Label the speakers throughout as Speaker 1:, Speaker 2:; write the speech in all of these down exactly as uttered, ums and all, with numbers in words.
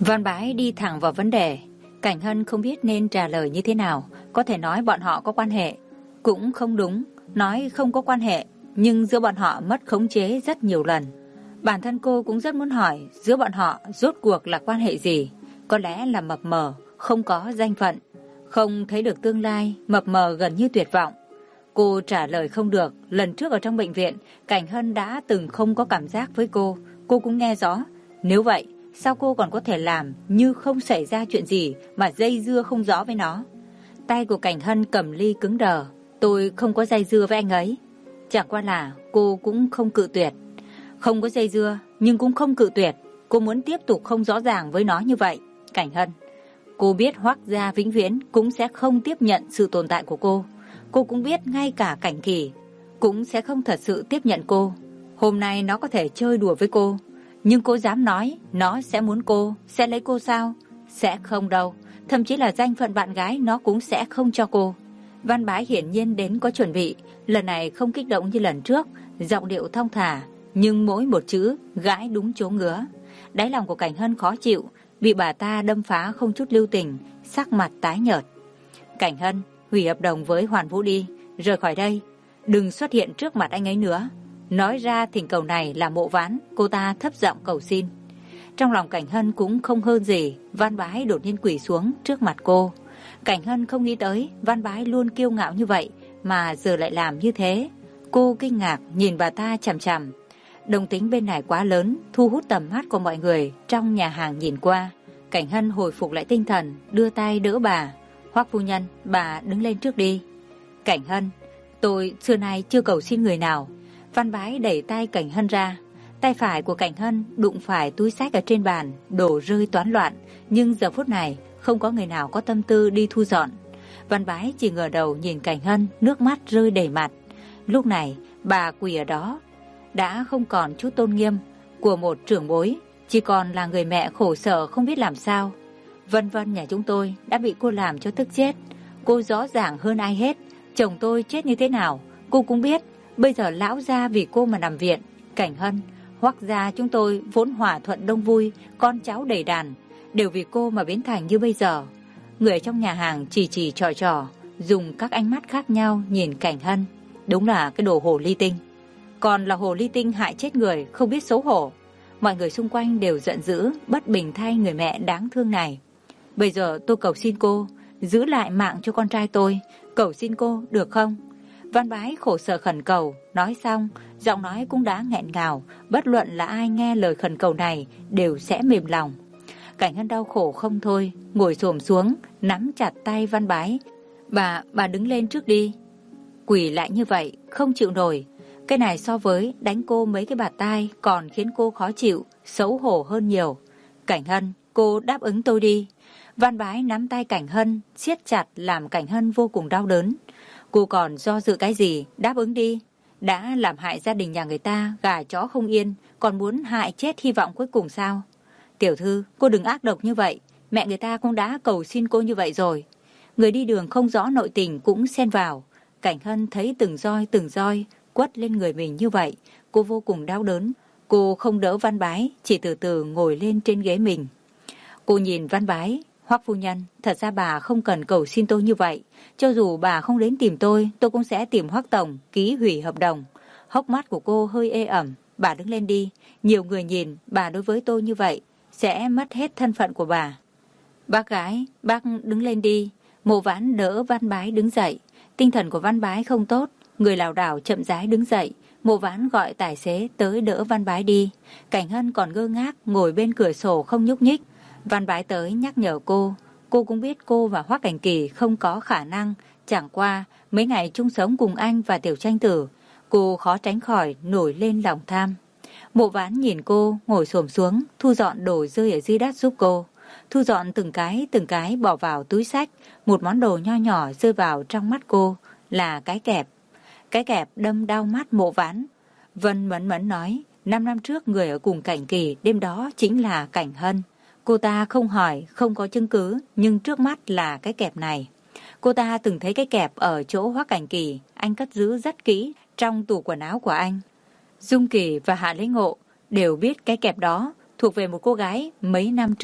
Speaker 1: Văn Bái đi thẳng vào vấn đề. Cảnh Hân không biết nên trả lời như thế nào. Có thể nói bọn họ có quan hệ, cũng không đúng. Nói không có quan hệ, nhưng giữa bọn họ mất khống chế rất nhiều lần. Bản thân cô cũng rất muốn hỏi giữa bọn họ rốt cuộc là quan hệ gì. Có lẽ là mập mờ, không có danh phận, không thấy được tương lai, mập mờ gần như tuyệt vọng. Cô trả lời không được. Lần trước ở trong bệnh viện, Cảnh Hân đã từng không có cảm giác với cô. Cô cũng nghe rõ. Nếu vậy, sao cô còn có thể làm như không xảy ra chuyện gì mà dây dưa không rõ với nó? Tay của Cảnh Hân cầm ly cứng đờ. Tôi không có dây dưa với anh ấy. Chẳng qua là cô cũng không cự tuyệt. Không có dây dưa, nhưng cũng không cự tuyệt. Cô muốn tiếp tục không rõ ràng với nó như vậy. Cảnh Hân, cô biết Hoắc gia vĩnh viễn cũng sẽ không tiếp nhận sự tồn tại của cô. Cô cũng biết ngay cả Cảnh Kỳ cũng sẽ không thật sự tiếp nhận cô. Hôm nay nó có thể chơi đùa với cô, nhưng cô dám nói nó sẽ muốn cô, sẽ lấy cô sao? Sẽ không đâu. Thậm chí là danh phận bạn gái nó cũng sẽ không cho cô. Văn Bái hiển nhiên đến có chuẩn bị. Lần này không kích động như lần trước, giọng điệu thong thả, nhưng mỗi một chữ gãi đúng chỗ ngứa. Đáy lòng của Cảnh Hân khó chịu, bị bà ta đâm phá không chút lưu tình, sắc mặt tái nhợt. Cảnh Hân, hủy hợp đồng với Hoàn Vũ đi, rời khỏi đây, đừng xuất hiện trước mặt anh ấy nữa. Nói ra thỉnh cầu này là Mộ Ván, cô ta thấp giọng cầu xin. Trong lòng Cảnh Hân cũng không hơn gì. Văn Bái đột nhiên quỳ xuống trước mặt cô. Cảnh Hân không nghĩ tới Văn Bái luôn kiêu ngạo như vậy mà giờ lại làm như thế. Cô kinh ngạc nhìn bà ta chằm chằm. Đồng tính bên này quá lớn, thu hút tầm mắt của mọi người trong nhà hàng nhìn qua. Cảnh Hân hồi phục lại tinh thần, đưa tay đỡ bà. Hoắc phu nhân, bà đứng lên trước đi. Cảnh Hân, tôi xưa nay chưa cầu xin người nào. Văn Bái đẩy tay Cảnh Hân ra. Tay phải của Cảnh Hân đụng phải túi xách ở trên bàn, đổ rơi toán loạn. Nhưng giờ phút này không có người nào có tâm tư đi thu dọn. Văn Bái chỉ ngửa đầu nhìn Cảnh Hân, nước mắt rơi đầy mặt. Lúc này bà quỳ ở đó đã không còn chút tôn nghiêm của một trưởng bối, chỉ còn là người mẹ khổ sở không biết làm sao. Vân Vân nhà chúng tôi đã bị cô làm cho tức chết. Cô rõ ràng hơn ai hết chồng tôi chết như thế nào, cô cũng biết. Bây giờ lão gia vì cô mà nằm viện. Cảnh Hân, Hoắc gia chúng tôi vốn hòa thuận đông vui, con cháu đầy đàn, đều vì cô mà biến thành như bây giờ. Người trong nhà hàng chỉ chỉ trò trò, dùng các ánh mắt khác nhau nhìn Cảnh Hân. Đúng là cái đồ hồ ly tinh. Còn là hồ ly tinh hại chết người, không biết xấu hổ. Mọi người xung quanh đều giận dữ, bất bình thay người mẹ đáng thương này. Bây giờ tôi cầu xin cô, giữ lại mạng cho con trai tôi. Cầu xin cô, được không? Văn Bái khổ sở khẩn cầu. Nói xong, giọng nói cũng đã nghẹn ngào. Bất luận là ai nghe lời khẩn cầu này đều sẽ mềm lòng. Cảnh Hân đau khổ không thôi, ngồi xổm xuống, nắm chặt tay Văn Bái. Bà, bà đứng lên trước đi. Quỳ lại như vậy, không chịu nổi. Cái này so với đánh cô mấy cái bạt tai còn khiến cô khó chịu, xấu hổ hơn nhiều. Cảnh Hân, cô đáp ứng tôi đi. Văn Bái nắm tay Cảnh Hân, siết chặt làm Cảnh Hân vô cùng đau đớn. Cô còn do dự cái gì, đáp ứng đi. Đã làm hại gia đình nhà người ta, gà chó không yên, còn muốn hại chết hy vọng cuối cùng sao? Tiểu thư, cô đừng ác độc như vậy. Mẹ người ta cũng đã cầu xin cô như vậy rồi. Người đi đường không rõ nội tình cũng xen vào. Cảnh Hân thấy từng roi từng roi quất lên người mình như vậy, cô vô cùng đau đớn. Cô không đỡ Văn Bái, chỉ từ từ ngồi lên trên ghế mình. Cô nhìn Văn Bái, Hoắc phu nhân, thật ra bà không cần cầu xin tôi như vậy. Cho dù bà không đến tìm tôi, tôi cũng sẽ tìm Hoắc tổng ký hủy hợp đồng. Hốc mắt của cô hơi ê ẩm. Bà đứng lên đi. Nhiều người nhìn bà đối với tôi như vậy sẽ mất hết thân phận của bà. Bác gái, bác đứng lên đi. Mộ Vãn đỡ Văn Bái đứng dậy. Tinh thần của Văn Bái không tốt, người lảo đảo chậm rãi đứng dậy. Mộ Vãn gọi tài xế tới đỡ Văn Bái đi. Cảnh Hân còn ngơ ngác ngồi bên cửa sổ không nhúc nhích. Văn Bái tới nhắc nhở cô. Cô cũng biết cô và Hoắc Cảnh Kỳ không có khả năng. Chẳng qua mấy ngày chung sống cùng anh và Tiểu Tranh Tử, cô khó tránh khỏi nổi lên lòng tham. Mộ Vãn nhìn cô ngồi xổm xuống, thu dọn đồ rơi ở dưới đất giúp cô. Thu dọn từng cái từng cái bỏ vào túi xách. Một món đồ nho nhỏ rơi vào trong mắt cô là cái kẹp. Cái kẹp đâm đau mắt Mộ Vãn. Vân mẫn mẫn nói, năm năm trước người ở cùng Cảnh Kỳ đêm đó chính là Cảnh Hân. Cô ta không hỏi, không có chứng cứ, nhưng trước mắt là cái kẹp này. Cô ta từng thấy cái kẹp ở chỗ Hoắc Cảnh Kỳ, anh cất giữ rất kỹ trong tủ quần áo của anh. Dung Kỳ và Hạ Lễ Ngộ đều biết cái kẹp đó thuộc về một cô gái mấy năm trước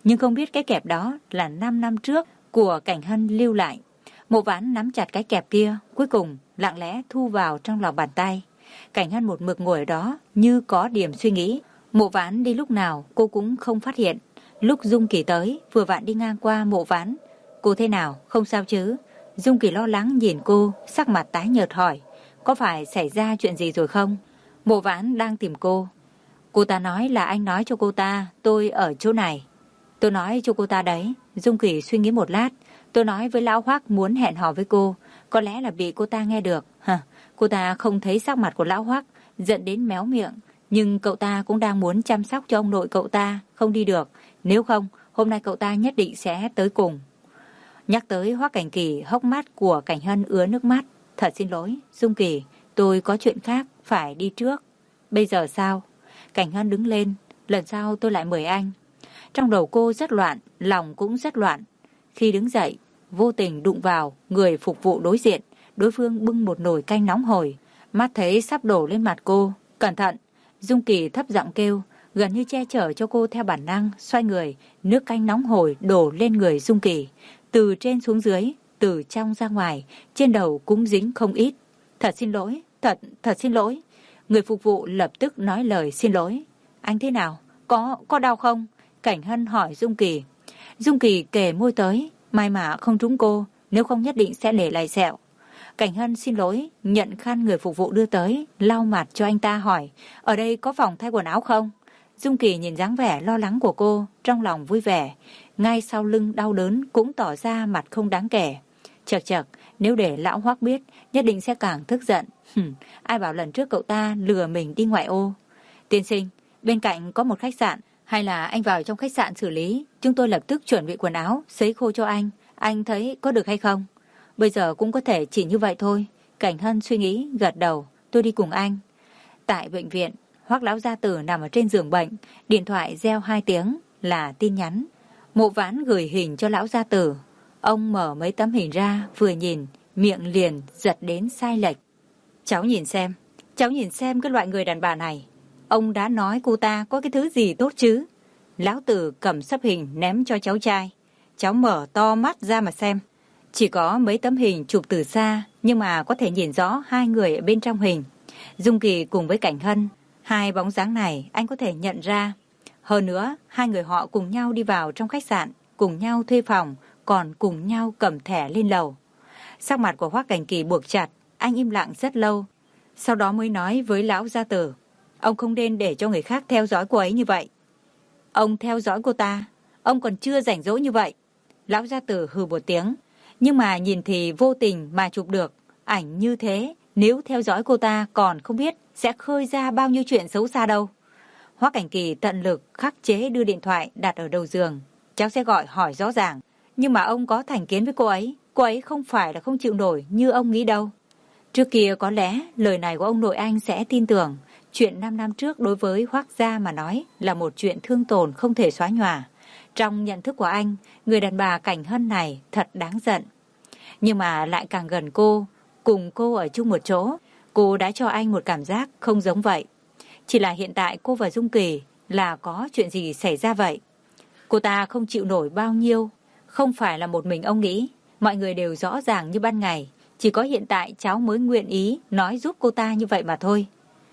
Speaker 1: nhưng không biết cái kẹp đó là năm năm trước của Cảnh Hân lưu lại. Mộ Vãn nắm chặt cái kẹp kia, cuối cùng lặng lẽ thu vào trong lòng bàn tay. Cảnh Hân một mực ngồi ở đó như có điểm suy nghĩ. Mộ Vãn đi lúc nào cô cũng không phát hiện. Lúc Dung Kỳ tới, vừa vặn đi ngang qua Mộ Vãn. Cô thế nào, không sao chứ? Dung Kỳ lo lắng nhìn cô, sắc mặt tái nhợt hỏi, có phải xảy ra chuyện gì rồi không? Mộ Vãn đang tìm cô. Cô ta nói là anh nói cho cô ta tôi ở chỗ này. Tôi nói cho cô ta đấy. Dung Kỳ suy nghĩ một lát. Tôi nói với Lão Hoắc muốn hẹn hò với cô. Có lẽ là bị cô ta nghe được. Hả? Cô ta không thấy sắc mặt của Lão Hoắc, giận đến méo miệng. Nhưng cậu ta cũng đang muốn chăm sóc cho ông nội cậu ta, không đi được. Nếu không, hôm nay cậu ta nhất định sẽ tới cùng. Nhắc tới Hoắc Cảnh Kỳ, hốc mắt của Cảnh Hân ứa nước mắt. Thật xin lỗi, Dung Kỳ, tôi có chuyện khác, phải đi trước. Bây giờ sao? Cảnh Hân đứng lên, lần sau tôi lại mời anh. Trong đầu cô rất loạn, lòng cũng rất loạn. Khi đứng dậy, vô tình đụng vào người phục vụ đối diện. Đối phương bưng một nồi canh nóng hổi, mắt thấy sắp đổ lên mặt cô. Cẩn thận! Dung Kỳ thấp giọng kêu, gần như che chở cho cô theo bản năng, xoay người, nước canh nóng hổi đổ lên người Dung Kỳ. Từ trên xuống dưới, từ trong ra ngoài, trên đầu cũng dính không ít. Thật xin lỗi, thật, thật xin lỗi. Người phục vụ lập tức nói lời xin lỗi. Anh thế nào? Có, có đau không? Cảnh Hân hỏi Dung Kỳ. Dung Kỳ kề môi tới, may mà không trúng cô, nếu không nhất định sẽ để lại sẹo. Cảnh Hân xin lỗi, nhận khăn người phục vụ đưa tới, lau mặt cho anh ta hỏi, ở đây có phòng thay quần áo không? Dung Kỳ nhìn dáng vẻ lo lắng của cô, trong lòng vui vẻ, ngay sau lưng đau đớn cũng tỏ ra mặt không đáng kể. Chật chật, nếu để Lão Hoắc biết, nhất định sẽ càng tức giận. Hừm, ai bảo lần trước cậu ta lừa mình đi ngoại ô. Tiên sinh, bên cạnh có một khách sạn, hay là anh vào trong khách sạn xử lý, chúng tôi lập tức chuẩn bị quần áo, sấy khô cho anh. Anh thấy có được hay không? Bây giờ cũng có thể chỉ như vậy thôi. Cảnh Hân suy nghĩ, gật đầu, tôi đi cùng anh. Tại bệnh viện, Hoắc lão gia tử nằm ở trên giường bệnh, điện thoại reo hai tiếng là tin nhắn. Mộ Vãn gửi hình cho lão gia tử. Ông mở mấy tấm hình ra, vừa nhìn, miệng liền giật đến sai lệch. Cháu nhìn xem, cháu nhìn xem cái loại người đàn bà này. Ông đã nói cô ta có cái thứ gì tốt chứ? Lão tử cầm sấp hình ném cho cháu trai. Cháu mở to mắt ra mà xem. Chỉ có mấy tấm hình chụp từ xa, nhưng mà có thể nhìn rõ hai người ở bên trong hình. Dung Kỳ cùng với Cảnh Hân, hai bóng dáng này anh có thể nhận ra. Hơn nữa, hai người họ cùng nhau đi vào trong khách sạn, cùng nhau thuê phòng, còn cùng nhau cầm thẻ lên lầu. Sắc mặt của Hoắc Cảnh Kỳ buộc chặt, anh im lặng rất lâu. Sau đó mới nói với lão gia tử, ông không nên để cho người khác theo dõi cô ấy như vậy. Ông theo dõi cô ta, ông còn chưa rảnh rỗi như vậy. Lão gia tử hừ một tiếng, nhưng mà nhìn thì vô tình mà chụp được ảnh như thế, nếu theo dõi cô ta còn không biết sẽ khơi ra bao nhiêu chuyện xấu xa đâu. Hoắc Cảnh Kỳ tận lực khắc chế đưa điện thoại đặt ở đầu giường. Cháu sẽ gọi hỏi rõ ràng, nhưng mà ông có thành kiến với cô ấy, cô ấy không phải là không chịu nổi như ông nghĩ đâu. Trước kia có lẽ lời này của ông nội anh sẽ tin tưởng. Chuyện năm năm trước đối với Hoắc gia mà nói là một chuyện thương tổn không thể xóa nhòa. Trong nhận thức của anh, người đàn bà Cảnh Hân này thật đáng giận. Nhưng mà lại càng gần cô, cùng cô ở chung một chỗ, cô đã cho anh một cảm giác không giống vậy. Chỉ là hiện tại cô và Dung Kỳ là có chuyện gì xảy ra vậy. Cô ta không chịu nổi bao nhiêu, không phải là một mình ông nghĩ. Mọi người đều rõ ràng như ban ngày, chỉ có hiện tại cháu mới nguyện ý nói giúp cô ta như vậy mà thôi.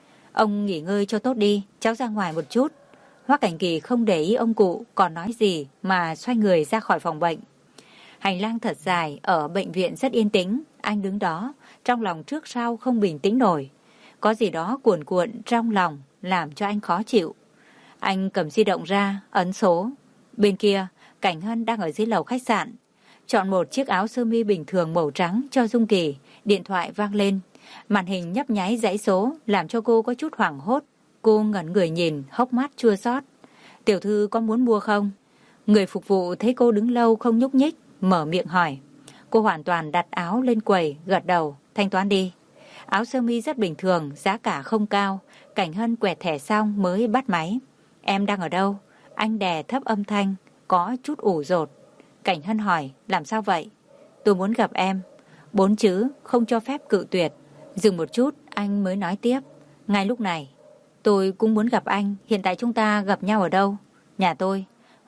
Speaker 1: Ông nghỉ ngơi cho tốt đi, cháu ra ngoài một chút. Hoắc Cảnh Kỳ không để ý ông cụ còn nói gì mà xoay người ra khỏi phòng bệnh. Hành lang thật dài ở bệnh viện rất yên tĩnh, anh đứng đó, trong lòng trước sau không bình tĩnh nổi. Có gì đó cuồn cuộn trong lòng làm cho anh khó chịu. Anh cầm di động ra, ấn số. Bên kia, Cảnh Hân đang ở dưới lầu khách sạn. Chọn một chiếc áo sơ mi bình thường màu trắng cho Dung Kỳ, điện thoại vang lên. Màn hình nhấp nháy dãy số làm cho cô có chút hoảng hốt. Cô ngẩn người nhìn, hốc mắt chua xót. Tiểu thư có muốn mua không? Người phục vụ thấy cô đứng lâu không nhúc nhích, mở miệng hỏi. Cô hoàn toàn đặt áo lên quầy, gật đầu, thanh toán đi. Áo sơ mi rất bình thường, giá cả không cao. Cảnh Hân quẹt thẻ xong mới bắt máy. Em đang ở đâu? Anh đè thấp âm thanh, có chút ủ rột. Cảnh Hân hỏi, làm sao vậy? Tôi muốn gặp em. Bốn chữ, không cho phép cự tuyệt. Dừng một chút, anh mới nói tiếp. Ngay lúc này, tôi cũng muốn gặp anh. Hiện tại chúng ta gặp nhau ở đâu? Nhà tôi.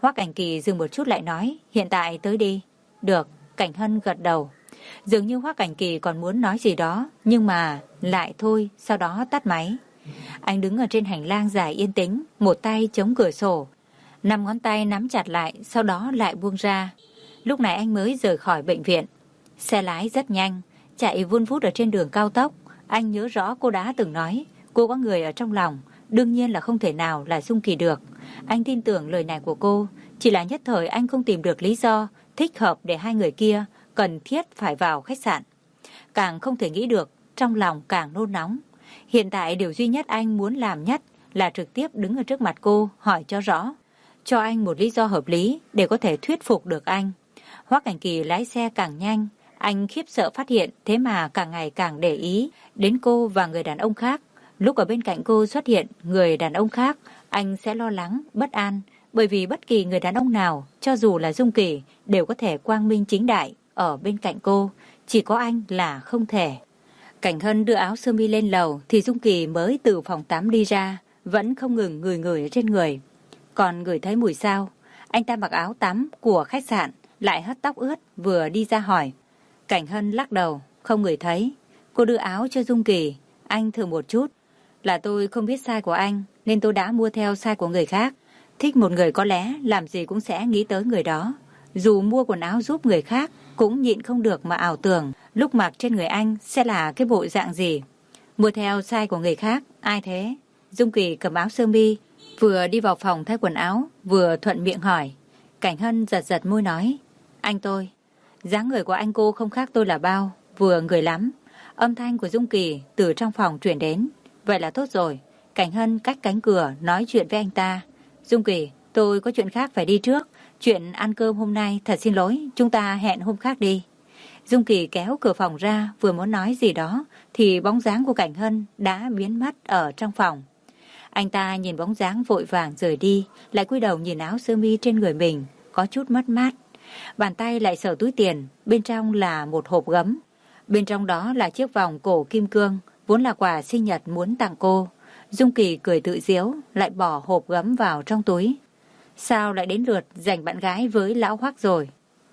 Speaker 1: Hoắc Cảnh Kỳ dừng một chút lại nói, hiện tại tới đi. Được, Cảnh Hân gật đầu. Dường như Hoắc Cảnh Kỳ còn muốn nói gì đó, nhưng mà lại thôi, sau đó tắt máy. Anh đứng ở trên hành lang dài yên tĩnh, một tay chống cửa sổ, năm ngón tay nắm chặt lại, sau đó lại buông ra. Lúc này anh mới rời khỏi bệnh viện. Xe lái rất nhanh, chạy vun vút ở trên đường cao tốc. Anh nhớ rõ cô đã từng nói, cô có người ở trong lòng, đương nhiên là không thể nào là Dung Kỳ được. Anh tin tưởng lời này của cô, chỉ là nhất thời anh không tìm được lý do thích hợp để hai người kia cần thiết phải vào khách sạn. Càng không thể nghĩ được, trong lòng càng nôn nóng. Hiện tại điều duy nhất anh muốn làm nhất là trực tiếp đứng ở trước mặt cô hỏi cho rõ, cho anh một lý do hợp lý để có thể thuyết phục được anh. Hoắc Cảnh Kỳ lái xe càng nhanh, anh khiếp sợ phát hiện thế mà càng ngày càng để ý đến cô và người đàn ông khác. Lúc ở bên cạnh cô xuất hiện người đàn ông khác, anh sẽ lo lắng, bất an, bởi vì bất kỳ người đàn ông nào, cho dù là Dung Kỳ, đều có thể quang minh chính đại ở bên cạnh cô, chỉ có anh là không thể. Cảnh Hân đưa áo sơ mi lên lầu thì Dung Kỳ mới từ phòng tắm đi ra, vẫn không ngừng ngửi ngửi trên người. Còn ngửi thấy mùi sao? Anh ta mặc áo tắm của khách sạn, lại hất tóc ướt, vừa đi ra hỏi. Cảnh Hân lắc đầu, không ngửi thấy. Cô đưa áo cho Dung Kỳ, anh thử một chút. Là tôi không biết sai của anh, nên tôi đã mua theo sai của người khác. Thích một người có lẽ làm gì cũng sẽ nghĩ tới người đó. Dù mua quần áo giúp người khác, cũng nhịn không được mà ảo tưởng lúc mặc trên người anh sẽ là cái bộ dạng gì. Mua theo size của người khác, ai thế? Dung Kỳ cầm áo sơ mi, vừa đi vào phòng thay quần áo, vừa thuận miệng hỏi. Cảnh Hân giật giật môi nói, anh tôi. Dáng người của anh cô không khác tôi là bao, vừa người lắm. Âm thanh của Dung Kỳ từ trong phòng truyền đến. Vậy là tốt rồi. Cảnh Hân cách cánh cửa nói chuyện với anh ta. Dung Kỳ, tôi có chuyện khác phải đi trước. Chuyện ăn cơm hôm nay thật xin lỗi, chúng ta hẹn hôm khác đi. Dung Kỳ kéo cửa phòng ra, vừa muốn nói gì đó, thì bóng dáng của Cảnh Hân đã biến mất ở trong phòng. Anh ta nhìn bóng dáng vội vàng rời đi, lại cúi đầu nhìn áo sơ mi trên người mình, có chút mất mát. Bàn tay lại sờ túi tiền, bên trong là một hộp gấm. Bên trong đó là chiếc vòng cổ kim cương, vốn là quà sinh nhật muốn tặng cô. Dung Kỳ cười tự giễu, lại bỏ hộp gấm vào trong túi. Sao lại đến lượt giành bạn gái với lão Hoắc rồi?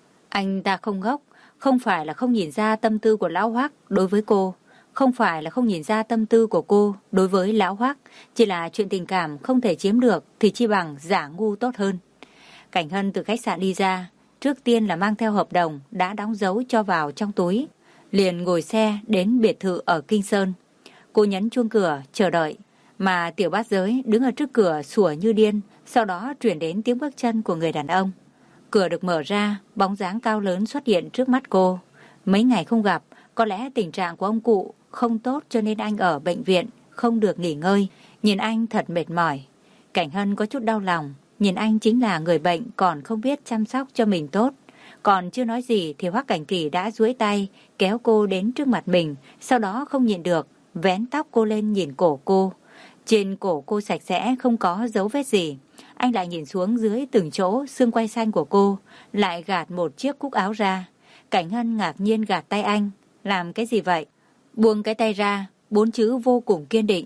Speaker 1: Anh ta không ngốc, không phải là không nhìn ra tâm tư của lão Hoắc đối với cô, không phải là không nhìn ra tâm tư của cô đối với lão Hoắc, chỉ là chuyện tình cảm không thể chiếm được thì chi bằng giả ngu tốt hơn. Cảnh Hân từ khách sạn đi ra, trước tiên là mang theo hợp đồng đã đóng dấu cho vào trong túi, liền ngồi xe đến biệt thự ở Kinh Sơn. Cô nhấn chuông cửa chờ đợi, mà Tiểu Bát Giới đứng ở trước cửa sủa như điên, sau đó truyền đến tiếng bước chân của người đàn ông. Cửa được mở ra, bóng dáng cao lớn xuất hiện trước mắt cô. Mấy ngày không gặp, có lẽ tình trạng của ông cụ không tốt cho nên anh ở bệnh viện, không được nghỉ ngơi. Nhìn anh thật mệt mỏi. Cảnh Hân có chút đau lòng, nhìn anh chính là người bệnh còn không biết chăm sóc cho mình tốt. Còn chưa nói gì thì Hoắc Cảnh Kỳ đã duỗi tay, kéo cô đến trước mặt mình, sau đó không nhịn được, vén tóc cô lên nhìn cổ cô. Trên cổ cô sạch sẽ, không có dấu vết gì. Anh lại nhìn xuống dưới từng chỗ xương quai xanh của cô, lại gạt một chiếc cúc áo ra. Cảnh Hân ngạc nhiên gạt tay anh. Làm cái gì vậy? Buông cái tay ra, bốn chữ vô cùng kiên định.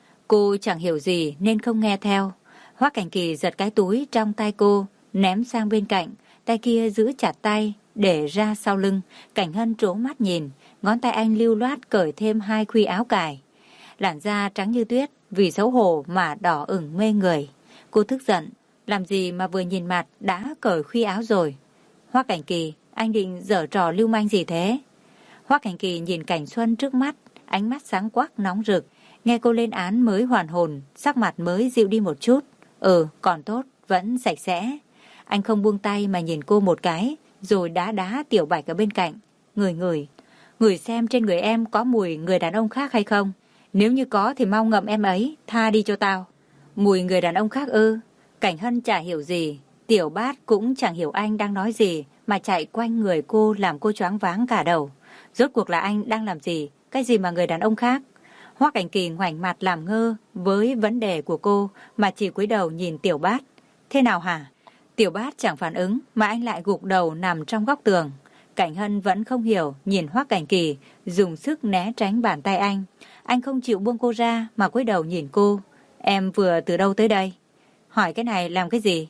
Speaker 1: Cô chẳng hiểu gì nên không nghe theo. Hoắc Cảnh Kỳ giật cái túi trong tay cô, ném sang bên cạnh. Tay kia giữ chặt tay, để ra sau lưng. Cảnh Hân trố mắt nhìn, ngón tay anh lưu loát cởi thêm hai khuy áo cài. Làn da trắng như tuyết, vì xấu hổ mà đỏ ửng mê người. Cô tức giận, làm gì mà vừa nhìn mặt đã cởi khuy áo rồi. Hoắc Cảnh Kỳ, anh định giở trò lưu manh gì thế? Hoắc Cảnh Kỳ nhìn Cảnh Xuân trước mắt, ánh mắt sáng quắc nóng rực. Nghe cô lên án mới hoàn hồn, sắc mặt mới dịu đi một chút. Ừ, còn tốt, vẫn sạch sẽ. Anh không buông tay mà nhìn cô một cái, rồi đá đá Tiểu Bạch ở bên cạnh. Ngửi ngửi, ngửi xem trên người em có mùi người đàn ông khác hay không. Nếu như có thì mau ngậm em ấy, tha đi cho tao. Mùi người đàn ông khác ư? Cảnh Hân chả hiểu gì, Tiểu Bát cũng chẳng hiểu anh đang nói gì, mà chạy quanh người cô làm cô choáng váng cả đầu. Rốt cuộc là anh đang làm gì? Cái gì mà người đàn ông khác? Hoắc Cảnh Kỳ ngoảnh mặt làm ngơ với vấn đề của cô, mà chỉ cúi đầu nhìn Tiểu Bát. Thế nào hả? Tiểu Bát chẳng phản ứng, mà anh lại gục đầu nằm trong góc tường. Cảnh Hân vẫn không hiểu, nhìn Hoắc Cảnh Kỳ, dùng sức né tránh bàn tay anh. Anh không chịu buông cô ra, mà cúi đầu nhìn cô. Em vừa từ đâu tới đây? Hỏi cái này làm cái gì?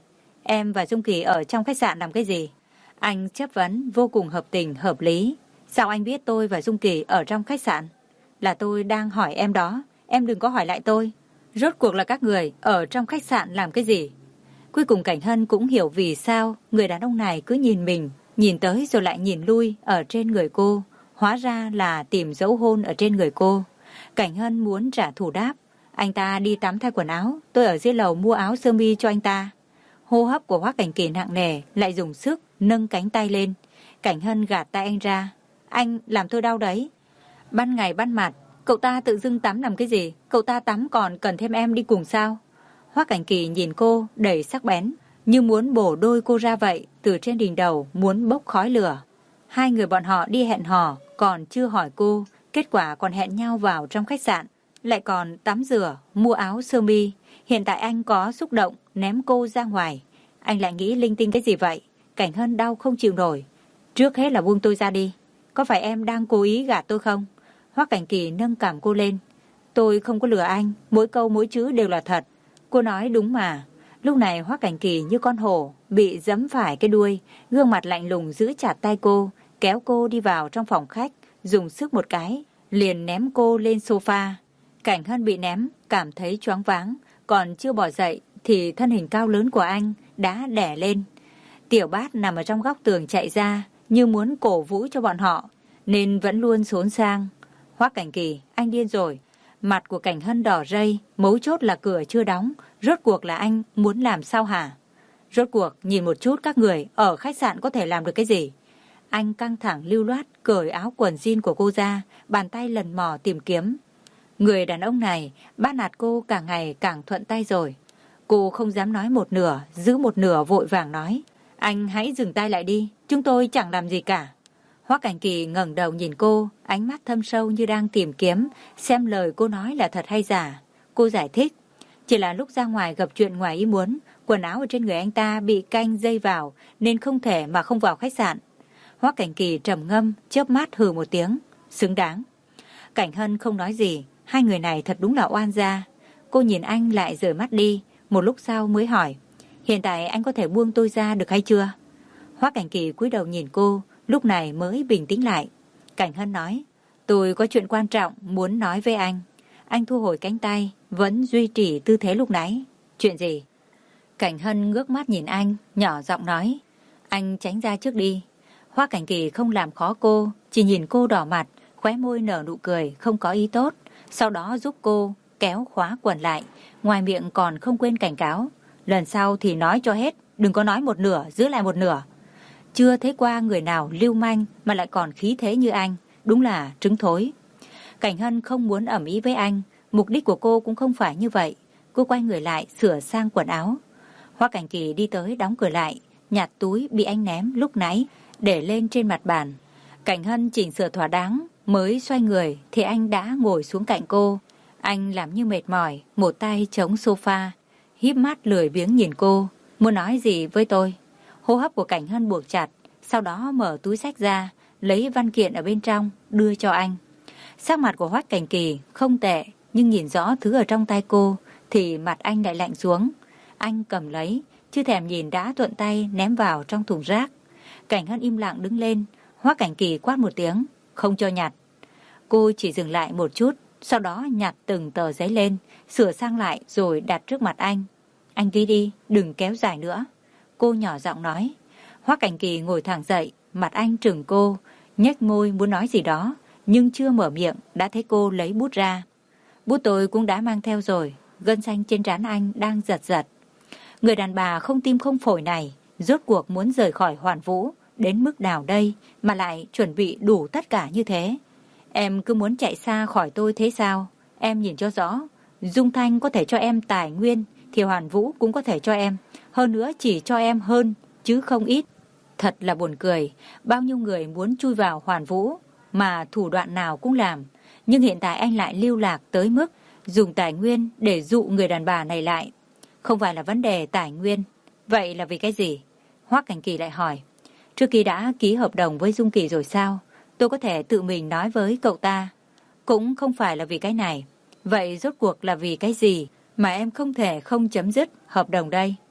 Speaker 1: Em và Dung Kỳ ở trong khách sạn làm cái gì? Anh chất vấn vô cùng hợp tình, hợp lý. Sao anh biết tôi và Dung Kỳ ở trong khách sạn? Là tôi đang hỏi em đó, em đừng có hỏi lại tôi. Rốt cuộc là các người ở trong khách sạn làm cái gì? Cuối cùng Cảnh Hân cũng hiểu vì sao người đàn ông này cứ nhìn mình, nhìn tới rồi lại nhìn lui ở trên người cô. Hóa ra là tìm dấu hôn ở trên người cô. Cảnh Hân muốn trả thù đáp. Anh ta đi tắm thay quần áo, tôi ở dưới lầu mua áo sơ mi cho anh ta. Hô hấp của Hoắc Cảnh Kỳ nặng nề, lại dùng sức nâng cánh tay lên. Cảnh Hân gạt tay anh ra. Anh làm tôi đau đấy. Ban ngày ban mặt, cậu ta tự dưng tắm làm cái gì? Cậu ta tắm còn cần thêm em đi cùng sao? Hoắc Cảnh Kỳ nhìn cô đầy sắc bén, như muốn bổ đôi cô ra vậy, từ trên đỉnh đầu muốn bốc khói lửa. Hai người bọn họ đi hẹn hò, còn chưa hỏi cô, kết quả còn hẹn nhau vào trong khách sạn, lại còn tắm rửa, mua áo sơ mi. Hiện tại anh có xúc động ném cô ra ngoài. Anh lại nghĩ linh tinh cái gì vậy? Cảnh Hân đau không chịu nổi. Trước hết là buông tôi ra đi. Có phải em đang cố ý gạt tôi không? Hoắc Cảnh Kỳ nâng cằm cô lên. Tôi không có lừa anh, mỗi câu mỗi chữ đều là thật. Cô nói đúng mà. Lúc này Hoắc Cảnh Kỳ như con hổ bị giẫm phải cái đuôi, gương mặt lạnh lùng giữ chặt tay cô, kéo cô đi vào trong phòng khách, dùng sức một cái, liền ném cô lên sofa. Cảnh Hân bị ném, cảm thấy choáng váng, còn chưa bỏ dậy thì thân hình cao lớn của anh đã đè lên. Tiểu Bát nằm ở trong góc tường chạy ra, như muốn cổ vũ cho bọn họ, nên vẫn luôn xốn sang. Hoắc Cảnh Kỳ, anh điên rồi. Mặt của Cảnh Hân đỏ rây, mấu chốt là cửa chưa đóng, rốt cuộc là anh muốn làm sao hả? Rốt cuộc nhìn một chút các người ở khách sạn có thể làm được cái gì? Anh căng thẳng lưu loát cởi áo quần jean của cô ra, bàn tay lần mò tìm kiếm. Người đàn ông này bắt nạt cô càng ngày càng thuận tay rồi. Cô không dám nói một nửa, giữ một nửa vội vàng nói. Anh hãy dừng tay lại đi, chúng tôi chẳng làm gì cả. Hoắc Cảnh Kỳ ngẩng đầu nhìn cô, ánh mắt thâm sâu như đang tìm kiếm, xem lời cô nói là thật hay giả. Cô giải thích, chỉ là lúc ra ngoài gặp chuyện ngoài ý muốn, quần áo ở trên người anh ta bị canh dây vào, nên không thể mà không vào khách sạn. Hoắc Cảnh Kỳ trầm ngâm, chớp mắt hừ một tiếng, xứng đáng. Cảnh Hân không nói gì, hai người này thật đúng là oan gia. Cô nhìn anh lại rời mắt đi, một lúc sau mới hỏi, hiện tại anh có thể buông tôi ra được hay chưa? Hoắc Cảnh Kỳ cúi đầu nhìn cô, lúc này mới bình tĩnh lại. Cảnh Hân nói, tôi có chuyện quan trọng muốn nói với anh. Anh thu hồi cánh tay, vẫn duy trì tư thế lúc nãy. Chuyện gì? Cảnh Hân ngước mắt nhìn anh, nhỏ giọng nói, anh tránh ra trước đi. Hoắc Cảnh Kỳ không làm khó cô, chỉ nhìn cô đỏ mặt, khóe môi nở nụ cười, không có ý tốt. Sau đó giúp cô kéo khóa quần lại, ngoài miệng còn không quên cảnh cáo. Lần sau thì nói cho hết, đừng có nói một nửa, giữ lại một nửa. Chưa thấy qua người nào lưu manh mà lại còn khí thế như anh, đúng là trứng thối. Cảnh Hân không muốn ầm ĩ với anh, mục đích của cô cũng không phải như vậy. Cô quay người lại sửa sang quần áo. Hoắc Cảnh Kỳ đi tới đóng cửa lại, nhặt túi bị anh ném lúc nãy để lên trên mặt bàn. Cảnh Hân chỉnh sửa thỏa đáng, mới xoay người thì anh đã ngồi xuống cạnh cô. Anh làm như mệt mỏi, một tay chống sofa, híp mắt lười biếng nhìn cô. Muốn nói gì với tôi? Hô hấp của Cảnh Hân buộc chặt, sau đó mở túi xách ra, lấy văn kiện ở bên trong, đưa cho anh. Sắc mặt của Hoắc Cảnh Kỳ không tệ, nhưng nhìn rõ thứ ở trong tay cô, thì mặt anh lại lạnh xuống. Anh cầm lấy, chưa thèm nhìn đã thuận tay ném vào trong thùng rác. Cảnh Hân im lặng đứng lên, Hoắc Cảnh Kỳ quát một tiếng, không cho nhặt. Cô chỉ dừng lại một chút, sau đó nhặt từng tờ giấy lên, sửa sang lại rồi đặt trước mặt anh. Anh ghi đi, đừng kéo dài nữa. Cô nhỏ giọng nói. Hoắc Cảnh Kỳ ngồi thẳng dậy, mặt anh trừng cô, nhếch môi muốn nói gì đó, nhưng chưa mở miệng đã thấy cô lấy bút ra. Bút tôi cũng đã mang theo rồi, gân xanh trên trán anh đang giật giật. Người đàn bà không tim không phổi này, rốt cuộc muốn rời khỏi Hoàn Vũ, đến mức nào đây mà lại chuẩn bị đủ tất cả như thế. Em cứ muốn chạy xa khỏi tôi thế sao? Em nhìn cho rõ, Dung Thanh có thể cho em tài nguyên, thì Hoàn Vũ cũng có thể cho em. Hơn nữa chỉ cho em hơn, chứ không ít. Thật là buồn cười, bao nhiêu người muốn chui vào Hoàn Vũ, mà thủ đoạn nào cũng làm. Nhưng hiện tại anh lại lưu lạc tới mức dùng tài nguyên để dụ người đàn bà này lại. Không phải là vấn đề tài nguyên. Vậy là vì cái gì? Hoắc Cảnh Kỳ lại hỏi. Trước khi đã ký hợp đồng với Dung Kỳ rồi sao? Tôi có thể tự mình nói với cậu ta. Cũng không phải là vì cái này. Vậy rốt cuộc là vì cái gì mà em không thể không chấm dứt hợp đồng đây?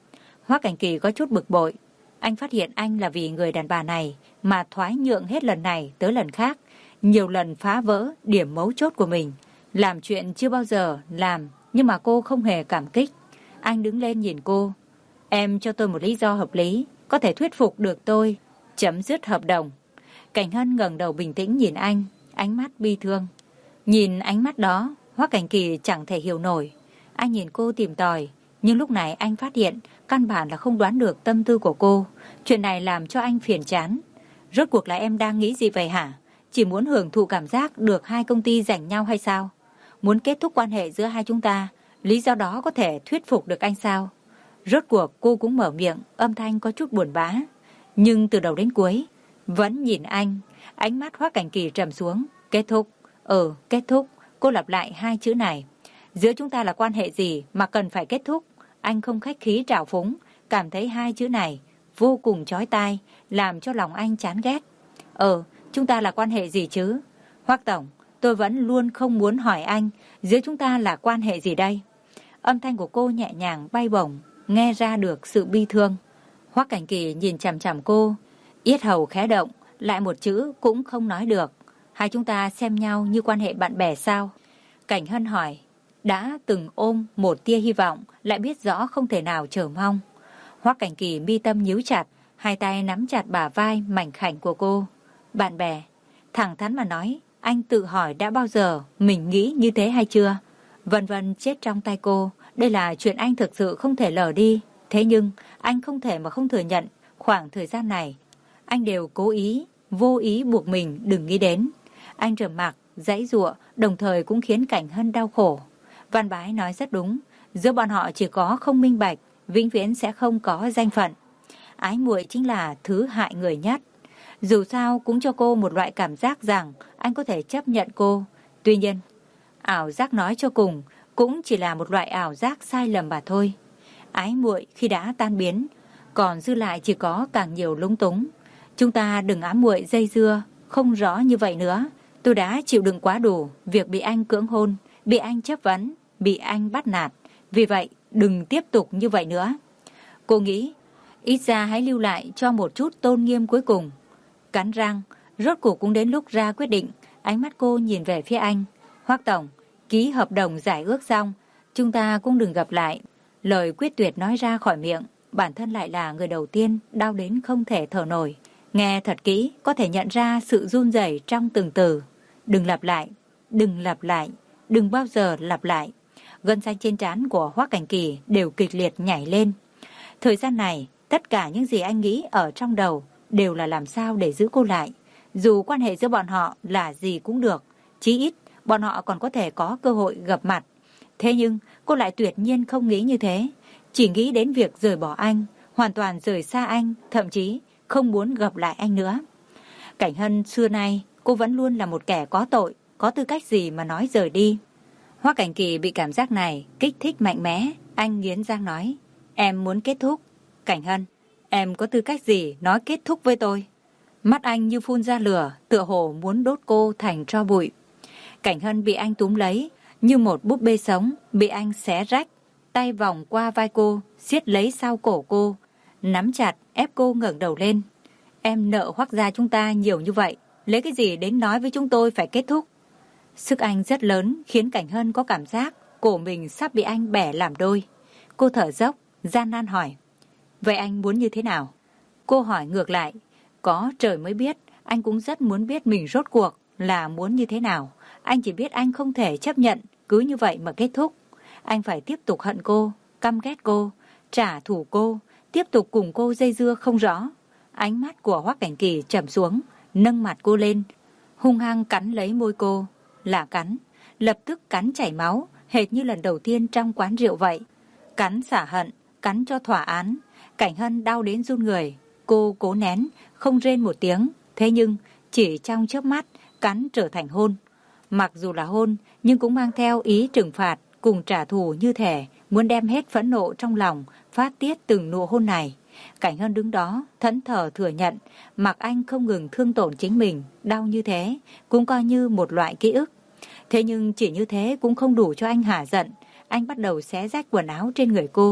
Speaker 1: Hoắc Cảnh Kỳ có chút bực bội. Anh phát hiện anh là vì người đàn bà này mà thoái nhượng hết lần này tới lần khác, nhiều lần phá vỡ điểm mấu chốt của mình, làm chuyện chưa bao giờ làm nhưng mà cô không hề cảm kích. Anh đứng lên nhìn cô. Em cho tôi một lý do hợp lý, có thể thuyết phục được tôi chấm dứt hợp đồng. Cảnh Hân ngẩng đầu bình tĩnh nhìn anh, ánh mắt bi thương. Nhìn ánh mắt đó, Hoắc Cảnh Kỳ chẳng thể hiểu nổi. Anh nhìn cô tìm tòi, nhưng lúc này anh phát hiện căn bản là không đoán được tâm tư của cô. Chuyện này làm cho anh phiền chán. Rốt cuộc là em đang nghĩ gì vậy hả? Chỉ muốn hưởng thụ cảm giác được hai công ty giành nhau hay sao? Muốn kết thúc quan hệ giữa hai chúng ta, lý do đó có thể thuyết phục được anh sao? Rốt cuộc cô cũng mở miệng, âm thanh có chút buồn bã. Nhưng từ đầu đến cuối, vẫn nhìn anh. Ánh mắt Hoắc Cảnh Kỳ trầm xuống. Kết thúc. Ừ, kết thúc. Cô lặp lại hai chữ này. Giữa chúng ta là quan hệ gì mà cần phải kết thúc? Anh không khách khí trào phúng, cảm thấy hai chữ này vô cùng chói tai, làm cho lòng anh chán ghét. Ừ, chúng ta là quan hệ gì chứ? Hoắc tổng, tôi vẫn luôn không muốn hỏi anh, giữa chúng ta là quan hệ gì đây? Âm thanh của cô nhẹ nhàng bay bổng, nghe ra được sự bi thương. Hoắc Cảnh Kỳ nhìn chằm chằm cô, yết hầu khẽ động, lại một chữ cũng không nói được. Hai chúng ta xem nhau như quan hệ bạn bè sao? Cảnh Hân hỏi. Đã từng ôm một tia hy vọng, lại biết rõ không thể nào chờ mong. Hoắc Cảnh Kỳ mi tâm nhíu chặt, hai tay nắm chặt bả vai mảnh khảnh của cô. Bạn bè, thẳng thắn mà nói, anh tự hỏi đã bao giờ mình nghĩ như thế hay chưa? Vân vân chết trong tay cô, đây là chuyện anh thực sự không thể lờ đi. Thế nhưng, anh không thể mà không thừa nhận, khoảng thời gian này, anh đều cố ý, vô ý buộc mình đừng nghĩ đến. Anh trầm mặc, giãy giụa, đồng thời cũng khiến Cảnh Hân đau khổ. Văn Bái nói rất đúng, giữa bọn họ chỉ có không minh bạch, vĩnh viễn sẽ không có danh phận. Ái muội chính là thứ hại người nhất. Dù sao cũng cho cô một loại cảm giác rằng anh có thể chấp nhận cô. Tuy nhiên, ảo giác nói cho cùng cũng chỉ là một loại ảo giác sai lầm mà thôi. Ái muội khi đã tan biến, còn dư lại chỉ có càng nhiều lúng túng. Chúng ta đừng ám muội dây dưa, không rõ như vậy nữa. Tôi đã chịu đựng quá đủ việc bị anh cưỡng hôn, bị anh chấp vấn, bị anh bắt nạt. Vì vậy, đừng tiếp tục như vậy nữa. Cô nghĩ, ít ra hãy lưu lại cho một chút tôn nghiêm cuối cùng. Cắn răng, rốt cuộc cũng đến lúc ra quyết định. Ánh mắt cô nhìn về phía anh. Hoắc tổng, ký hợp đồng giải ước xong, chúng ta cũng đừng gặp lại. Lời quyết tuyệt nói ra khỏi miệng, bản thân lại là người đầu tiên đau đến không thể thở nổi. Nghe thật kỹ, có thể nhận ra sự run rẩy trong từng từ. Đừng lặp lại, đừng lặp lại, đừng bao giờ lặp lại. Gân xanh trên trán của Hoắc Cảnh Kỳ đều kịch liệt nhảy lên. Thời gian này, tất cả những gì anh nghĩ ở trong đầu đều là làm sao để giữ cô lại. Dù quan hệ giữa bọn họ là gì cũng được, chí ít bọn họ còn có thể có cơ hội gặp mặt. Thế nhưng cô lại tuyệt nhiên không nghĩ như thế, chỉ nghĩ đến việc rời bỏ anh, hoàn toàn rời xa anh, thậm chí không muốn gặp lại anh nữa. Cảnh Hân xưa nay cô vẫn luôn là một kẻ có tội, có tư cách gì mà nói rời đi. Hoắc Cảnh Kỳ bị cảm giác này kích thích mạnh mẽ, anh nghiến răng nói, em muốn kết thúc. Cảnh Hân, em có tư cách gì nói kết thúc với tôi? Mắt anh như phun ra lửa, tựa hồ muốn đốt cô thành tro bụi. Cảnh Hân bị anh túm lấy, như một búp bê sống, bị anh xé rách, tay vòng qua vai cô, siết lấy sau cổ cô, nắm chặt ép cô ngẩng đầu lên. Em nợ Hoắc gia chúng ta nhiều như vậy, lấy cái gì đến nói với chúng tôi phải kết thúc? Sức anh rất lớn, khiến Cảnh Hân có cảm giác cổ mình sắp bị anh bẻ làm đôi. Cô thở dốc, gian nan hỏi, vậy anh muốn như thế nào? Cô hỏi ngược lại, có trời mới biết, anh cũng rất muốn biết mình rốt cuộc là muốn như thế nào. Anh chỉ biết anh không thể chấp nhận cứ như vậy mà kết thúc. Anh phải tiếp tục hận cô, căm ghét cô, trả thù cô, tiếp tục cùng cô dây dưa không rõ. Ánh mắt của Hoắc Cảnh Kỳ trầm xuống, nâng mặt cô lên, hung hăng cắn lấy môi cô. Là cắn, lập tức cắn chảy máu, hệt như lần đầu tiên trong quán rượu vậy. Cắn xả hận, cắn cho thỏa án. Cảnh Hân đau đến run người. Cô cố nén, không rên một tiếng. Thế nhưng, chỉ trong chớp mắt, cắn trở thành hôn. Mặc dù là hôn, nhưng cũng mang theo ý trừng phạt, cùng trả thù như thể muốn đem hết phẫn nộ trong lòng, phát tiết từng nụ hôn này. Cảnh Hân đứng đó, thẫn thờ thừa nhận, mặc anh không ngừng thương tổn chính mình, đau như thế, cũng coi như một loại ký ức. Thế nhưng chỉ như thế cũng không đủ cho anh hả giận. Anh bắt đầu xé rách quần áo trên người cô.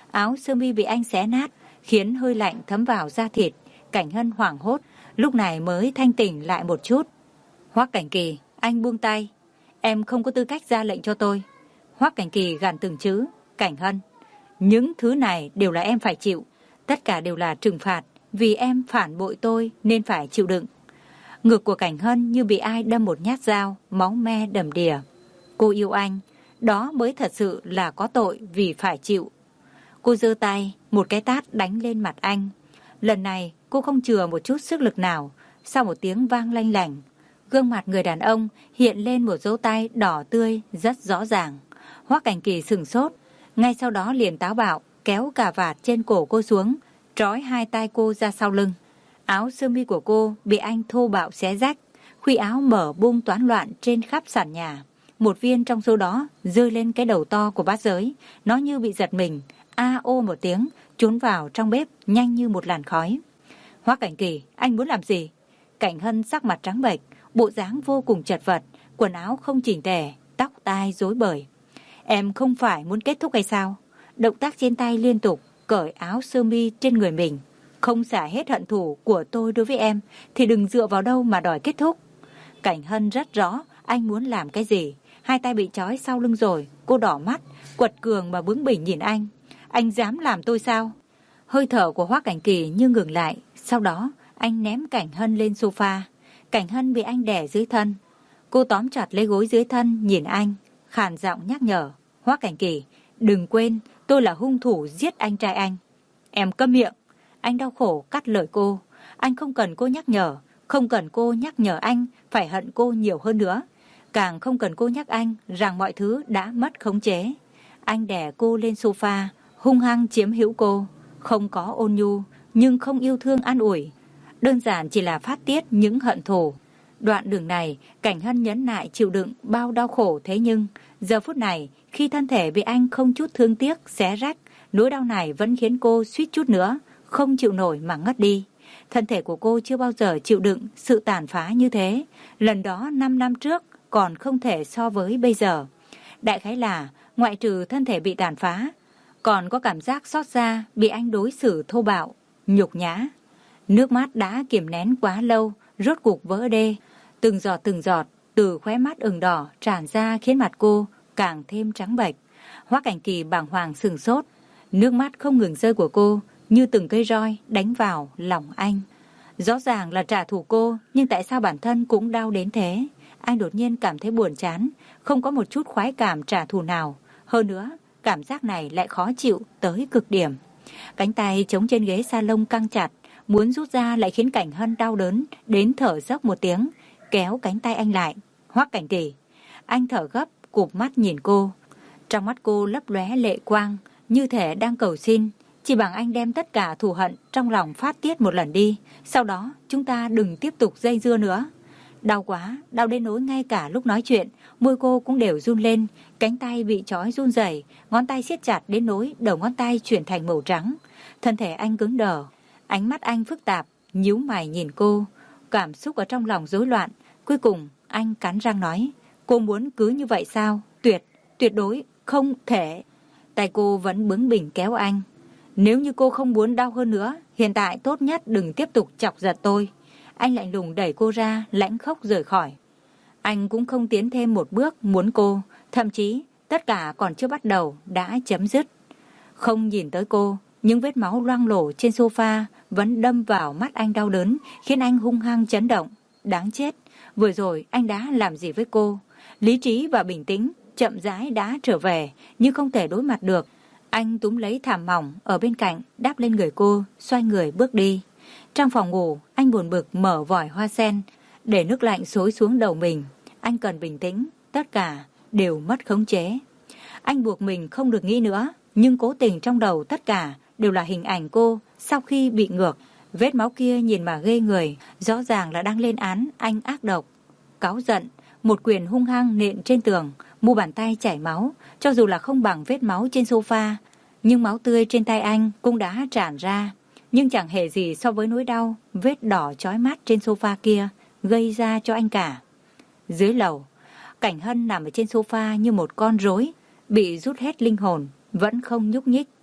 Speaker 1: Áo sơ mi bị anh xé nát, khiến hơi lạnh thấm vào da thịt. Cảnh Hân hoảng hốt, lúc này mới thanh tỉnh lại một chút. Hoắc Cảnh Kỳ, anh buông tay. Em không có tư cách ra lệnh cho tôi. Hoắc Cảnh Kỳ gằn từng chữ. Cảnh Hân, những thứ này đều là em phải chịu. Tất cả đều là trừng phạt, vì em phản bội tôi nên phải chịu đựng. Ngực của Cảnh Hân như bị ai đâm một nhát dao, máu me đầm đìa. Cô yêu anh, đó mới thật sự là có tội vì phải chịu. Cô giơ tay, một cái tát đánh lên mặt anh. Lần này cô không chừa một chút sức lực nào. Sau một tiếng vang lanh lảnh, gương mặt người đàn ông hiện lên một dấu tay đỏ tươi rất rõ ràng. Hoắc Cảnh Kỳ sừng sốt, ngay sau đó liền táo bạo kéo cà vạt trên cổ cô xuống, trói hai tay cô ra sau lưng. Áo sơ mi của cô bị anh thô bạo xé rách, khuy áo mở bung toán loạn trên khắp sàn nhà. Một viên trong số đó rơi lên cái đầu to của bát giới, nó như bị giật mình, a ô một tiếng, trốn vào trong bếp nhanh như một làn khói. Hoắc Cảnh Kỳ, anh muốn làm gì? Cảnh Hân sắc mặt trắng bệch, bộ dáng vô cùng chật vật, quần áo không chỉnh tề, tóc tai rối bời. Em không phải muốn kết thúc hay sao? Động tác trên tay liên tục cởi áo sơ mi trên người mình. Không xả hết hận thù của tôi đối với em thì đừng dựa vào đâu mà đòi kết thúc. Cảnh Hân rất rõ anh muốn làm cái gì. Hai tay bị trói sau lưng rồi, cô đỏ mắt, quật cường mà bướng bỉnh nhìn anh. Anh dám làm tôi sao? Hơi thở của Hoắc Cảnh Kỳ như ngừng lại. Sau đó anh ném Cảnh Hân lên sofa. Cảnh Hân bị anh đè dưới thân. Cô tóm chặt lấy gối dưới thân nhìn anh, khàn giọng nhắc nhở. Hoắc Cảnh Kỳ, đừng quên tôi là hung thủ giết anh trai anh. Em câm miệng. Anh đau khổ cắt lời cô. Anh không cần cô nhắc nhở, không cần cô nhắc nhở anh phải hận cô nhiều hơn nữa. Càng không cần cô nhắc anh rằng mọi thứ đã mất khống chế. Anh đè cô lên sofa, hung hăng chiếm hữu cô. Không có ôn nhu, nhưng không yêu thương an ủi. Đơn giản chỉ là phát tiết những hận thù. Đoạn đường này, Cảnh Hân nhẫn nại chịu đựng bao đau khổ, thế nhưng giờ phút này, khi thân thể bị anh không chút thương tiếc xé rách, nỗi đau này vẫn khiến cô suýt chút nữa không chịu nổi mà ngất đi. Thân thể của cô chưa bao giờ chịu đựng sự tàn phá như thế. Lần đó năm năm trước còn không thể so với bây giờ. Đại khái là ngoại trừ thân thể bị tàn phá, còn có cảm giác xót xa bị anh đối xử thô bạo, nhục nhã. Nước mắt đã kiềm nén quá lâu, rốt cục vỡ đê. Từng giọt từng giọt từ khóe mắt ửng đỏ tràn ra khiến mặt cô càng thêm trắng bệch. Hoắc Cảnh Kỳ bàng hoàng sừng sốt, nước mắt không ngừng rơi của cô như từng cây roi đánh vào lòng anh. Rõ ràng là trả thù cô, nhưng tại sao bản thân cũng đau đến thế? Anh đột nhiên cảm thấy buồn chán, không có một chút khoái cảm trả thù nào. Hơn nữa, cảm giác này lại khó chịu tới cực điểm. Cánh tay chống trên ghế salon căng chặt, muốn rút ra lại khiến Cảnh Hân đau đớn đến thở dốc một tiếng, kéo cánh tay anh lại. Hoắc Cảnh Kỳ. Anh thở gấp, cụp mắt nhìn cô. Trong mắt cô lấp lóe lệ quang, như thể đang cầu xin. Chỉ bằng anh đem tất cả thù hận trong lòng phát tiết một lần đi. Sau đó chúng ta đừng tiếp tục dây dưa nữa. Đau quá, đau đến nỗi ngay cả lúc nói chuyện, môi cô cũng đều run lên. Cánh tay bị trói run rẩy, ngón tay siết chặt đến nỗi đầu ngón tay chuyển thành màu trắng. Thân thể anh cứng đờ, ánh mắt anh phức tạp, nhíu mày nhìn cô. Cảm xúc ở trong lòng rối loạn. Cuối cùng anh cắn răng nói, cô muốn cứ như vậy sao? Tuyệt, tuyệt đối không thể. Tay cô vẫn bướng bỉnh kéo anh. Nếu như cô không muốn đau hơn nữa, hiện tại tốt nhất đừng tiếp tục chọc giận tôi. Anh lạnh lùng đẩy cô ra, lãnh khốc rời khỏi. Anh cũng không tiến thêm một bước muốn cô, thậm chí tất cả còn chưa bắt đầu đã chấm dứt. Không nhìn tới cô, những vết máu loang lổ trên sofa vẫn đâm vào mắt anh đau đớn, khiến anh hung hăng chấn động. Đáng chết, vừa rồi anh đã làm gì với cô? Lý trí và bình tĩnh chậm rãi đã trở về, nhưng không thể đối mặt được. Anh túm lấy thảm mỏng ở bên cạnh, đáp lên người cô, xoay người bước đi. Trong phòng ngủ, anh buồn bực mở vòi hoa sen, để nước lạnh xối xuống đầu mình. Anh cần bình tĩnh, tất cả đều mất khống chế. Anh buộc mình không được nghĩ nữa, nhưng cố tình trong đầu tất cả đều là hình ảnh cô sau khi bị ngược. Vết máu kia nhìn mà ghê người, rõ ràng là đang lên án anh ác độc. Cáu giận, một quyền hung hăng nện trên tường, mu bàn tay chảy máu, cho dù là không bằng vết máu trên sofa, nhưng máu tươi trên tay anh cũng đã tràn ra. Nhưng chẳng hề gì so với nỗi đau, vết đỏ chói mắt trên sofa kia gây ra cho anh cả. Dưới lầu, Cảnh Hân nằm ở trên sofa như một con rối, bị rút hết linh hồn, vẫn không nhúc nhích.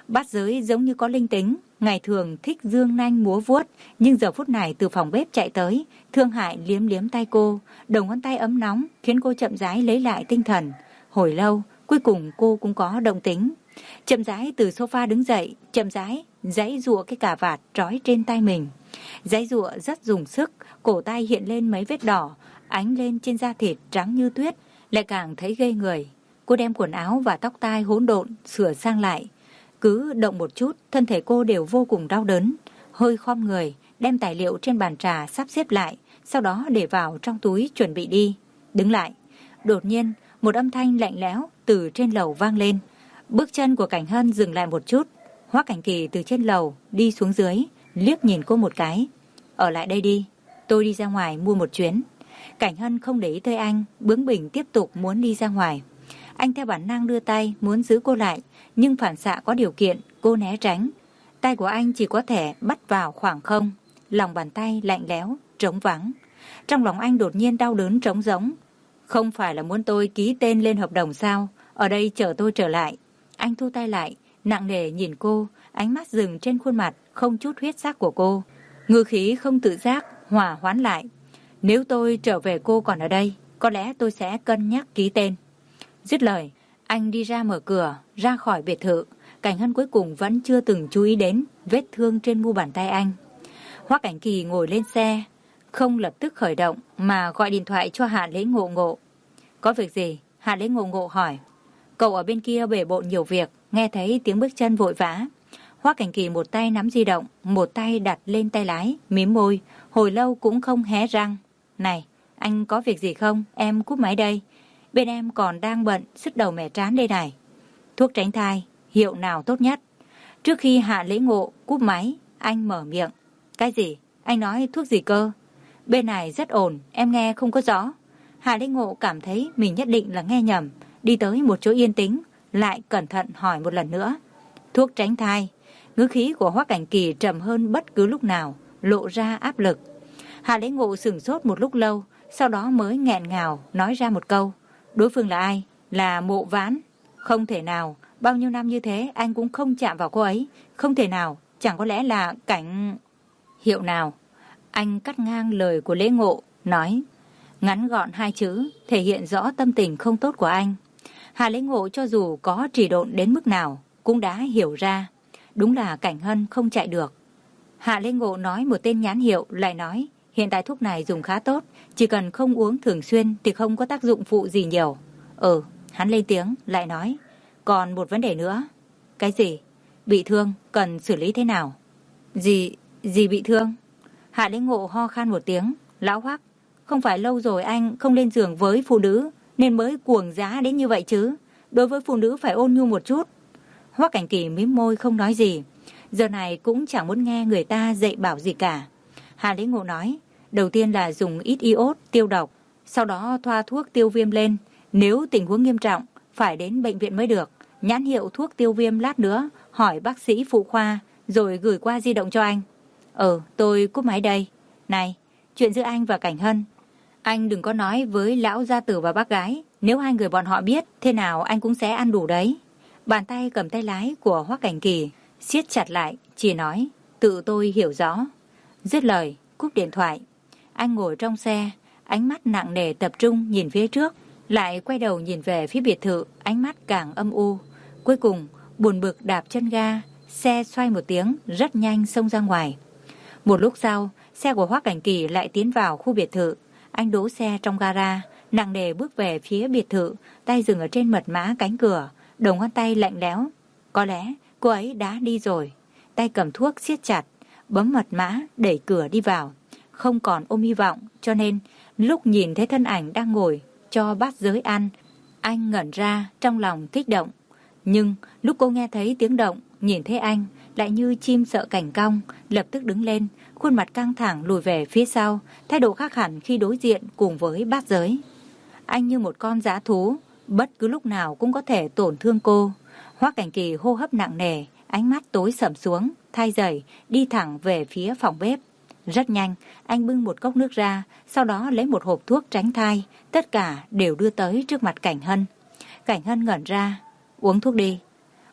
Speaker 1: Bát Giới giống như có linh tính, ngày thường thích dương nanh múa vuốt, nhưng giờ phút này từ phòng bếp chạy tới, thương hại liếm liếm tay cô, đầu ngón tay ấm nóng khiến cô chậm rãi lấy lại tinh thần. Hồi lâu, cuối cùng cô cũng có động tính. Chậm rãi từ sofa đứng dậy, chậm rãi giãy giụa cái cà vạt trói trên tay mình. Giãy giụa rất dùng sức, cổ tay hiện lên mấy vết đỏ, ánh lên trên da thịt trắng như tuyết, lại càng thấy ghê người. Cô đem quần áo và tóc tai hỗn độn sửa sang lại. Cứ động một chút, thân thể cô đều vô cùng đau đớn. Hơi khom người, đem tài liệu trên bàn trà sắp xếp lại, sau đó để vào trong túi chuẩn bị đi. Đứng lại. Đột nhiên, một âm thanh lạnh lẽo từ trên lầu vang lên. Bước chân của Cảnh Hân dừng lại một chút. Hoắc Cảnh Kỳ từ trên lầu đi xuống dưới, liếc nhìn cô một cái. Ở lại đây đi, tôi đi ra ngoài mua một chuyến. Cảnh Hân không để ý tới anh, bướng bỉnh tiếp tục muốn đi ra ngoài. Anh theo bản năng đưa tay muốn giữ cô lại, nhưng phản xạ có điều kiện, cô né tránh. Tay của anh chỉ có thể bắt vào khoảng không, lòng bàn tay lạnh lẽo, trống vắng. Trong lòng anh đột nhiên đau đớn trống rỗng. Không phải là muốn tôi ký tên lên hợp đồng sao? Ở đây chờ tôi trở lại. Anh thu tay lại, nặng nề nhìn cô, ánh mắt dừng trên khuôn mặt không chút huyết sắc của cô. Ngữ khí không tự giác, hòa hoãn lại. Nếu tôi trở về cô còn ở đây, có lẽ tôi sẽ cân nhắc ký tên. Dứt lời, anh đi ra mở cửa, ra khỏi biệt thự. Cảnh Hân cuối cùng vẫn chưa từng chú ý đến vết thương trên mu bàn tay anh. Hoắc Cảnh Kỳ ngồi lên xe, không lập tức khởi động mà gọi điện thoại cho Hạ Lễ Ngộ Ngộ. Có việc gì? Hạ Lễ Ngộ Ngộ hỏi. Cậu ở bên kia bể bộn nhiều việc, nghe thấy tiếng bước chân vội vã. Hoắc Cảnh Kỳ một tay nắm di động, một tay đặt lên tay lái, mím môi, hồi lâu cũng không hé răng. Này, anh có việc gì không? Em cúp máy đây. Bên em còn đang bận, sứt đầu mẻ trán đây này. Thuốc tránh thai, hiệu nào tốt nhất? Trước khi Hạ Lễ Ngộ cúp máy, anh mở miệng. Cái gì? Anh nói thuốc gì cơ? Bên này rất ồn, em nghe không có rõ. Hạ Lễ Ngộ cảm thấy mình nhất định là nghe nhầm, đi tới một chỗ yên tĩnh, lại cẩn thận hỏi một lần nữa. Thuốc tránh thai. Ngữ khí của Hoắc Cảnh Kỳ trầm hơn bất cứ lúc nào, lộ ra áp lực. Hạ Lễ Ngộ sửng sốt một lúc lâu, sau đó mới nghẹn ngào nói ra một câu. Đối phương là ai? Là Mộ Vãn. Không thể nào, bao nhiêu năm như thế anh cũng không chạm vào cô ấy. Không thể nào, chẳng có lẽ là Cảnh... Hiệu nào? Anh cắt ngang lời của Lễ Ngộ, nói. Ngắn gọn hai chữ, thể hiện rõ tâm tình không tốt của anh. Hạ Lễ Ngộ cho dù có trì độn đến mức nào, cũng đã hiểu ra. Đúng là Cảnh Hân không chạy được. Hạ Lễ Ngộ nói một tên nhãn hiệu, lại nói. Hiện tại thuốc này dùng khá tốt, chỉ cần không uống thường xuyên thì không có tác dụng phụ gì nhiều. Ừ, hắn lên tiếng, lại nói. Còn một vấn đề nữa. Cái gì? Bị thương, cần xử lý thế nào? Gì, gì bị thương? Hạ Lễ Ngộ ho khan một tiếng. Lão Hoắc, không phải lâu rồi anh không lên giường với phụ nữ nên mới cuồng giá đến như vậy chứ? Đối với phụ nữ phải ôn nhu một chút. Hoắc Cảnh Kỳ mím môi không nói gì. Giờ này cũng chẳng muốn nghe người ta dạy bảo gì cả. Hạ Lễ Ngộ nói. Đầu tiên là dùng ít iốt tiêu độc, sau đó thoa thuốc tiêu viêm lên. Nếu tình huống nghiêm trọng, phải đến bệnh viện mới được. Nhãn hiệu thuốc tiêu viêm lát nữa, hỏi bác sĩ phụ khoa, rồi gửi qua di động cho anh. Ừ, tôi cúp máy đây. Này, chuyện giữa anh và Cảnh Hân, anh đừng có nói với lão gia tử và bác gái. Nếu hai người bọn họ biết, thế nào anh cũng sẽ ăn đủ đấy. Bàn tay cầm tay lái của Hoắc Cảnh Kỳ siết chặt lại, chỉ nói, tự tôi hiểu rõ. Dứt lời, cúp điện thoại. Anh ngồi trong xe, ánh mắt nặng nề tập trung nhìn phía trước, lại quay đầu nhìn về phía biệt thự, ánh mắt càng âm u. Cuối cùng, buồn bực đạp chân ga, xe xoay một tiếng, rất nhanh xông ra ngoài. Một lúc sau, xe của Hoắc Cảnh Kỳ lại tiến vào khu biệt thự. Anh đỗ xe trong gara, nặng nề bước về phía biệt thự, tay dừng ở trên mật mã cánh cửa, đầu ngón tay lạnh lẽo. Có lẽ cô ấy đã đi rồi. Tay cầm thuốc siết chặt, bấm mật mã đẩy cửa đi vào. Không còn ôm hy vọng, cho nên lúc nhìn thấy thân ảnh đang ngồi cho bát giới ăn, anh ngẩn ra, trong lòng kích động. Nhưng lúc cô nghe thấy tiếng động, nhìn thấy anh, lại như chim sợ cảnh cong, lập tức đứng lên, khuôn mặt căng thẳng lùi về phía sau, thái độ khác hẳn khi đối diện cùng với bát giới. Anh như một con dã thú, bất cứ lúc nào cũng có thể tổn thương cô. Hoắc Cảnh Kỳ hô hấp nặng nề, ánh mắt tối sầm xuống, thay giày, đi thẳng về phía phòng bếp. Rất nhanh, anh bưng một cốc nước ra, sau đó lấy một hộp thuốc tránh thai, tất cả đều đưa tới trước mặt Cảnh Hân. Cảnh Hân ngẩn ra, uống thuốc đi.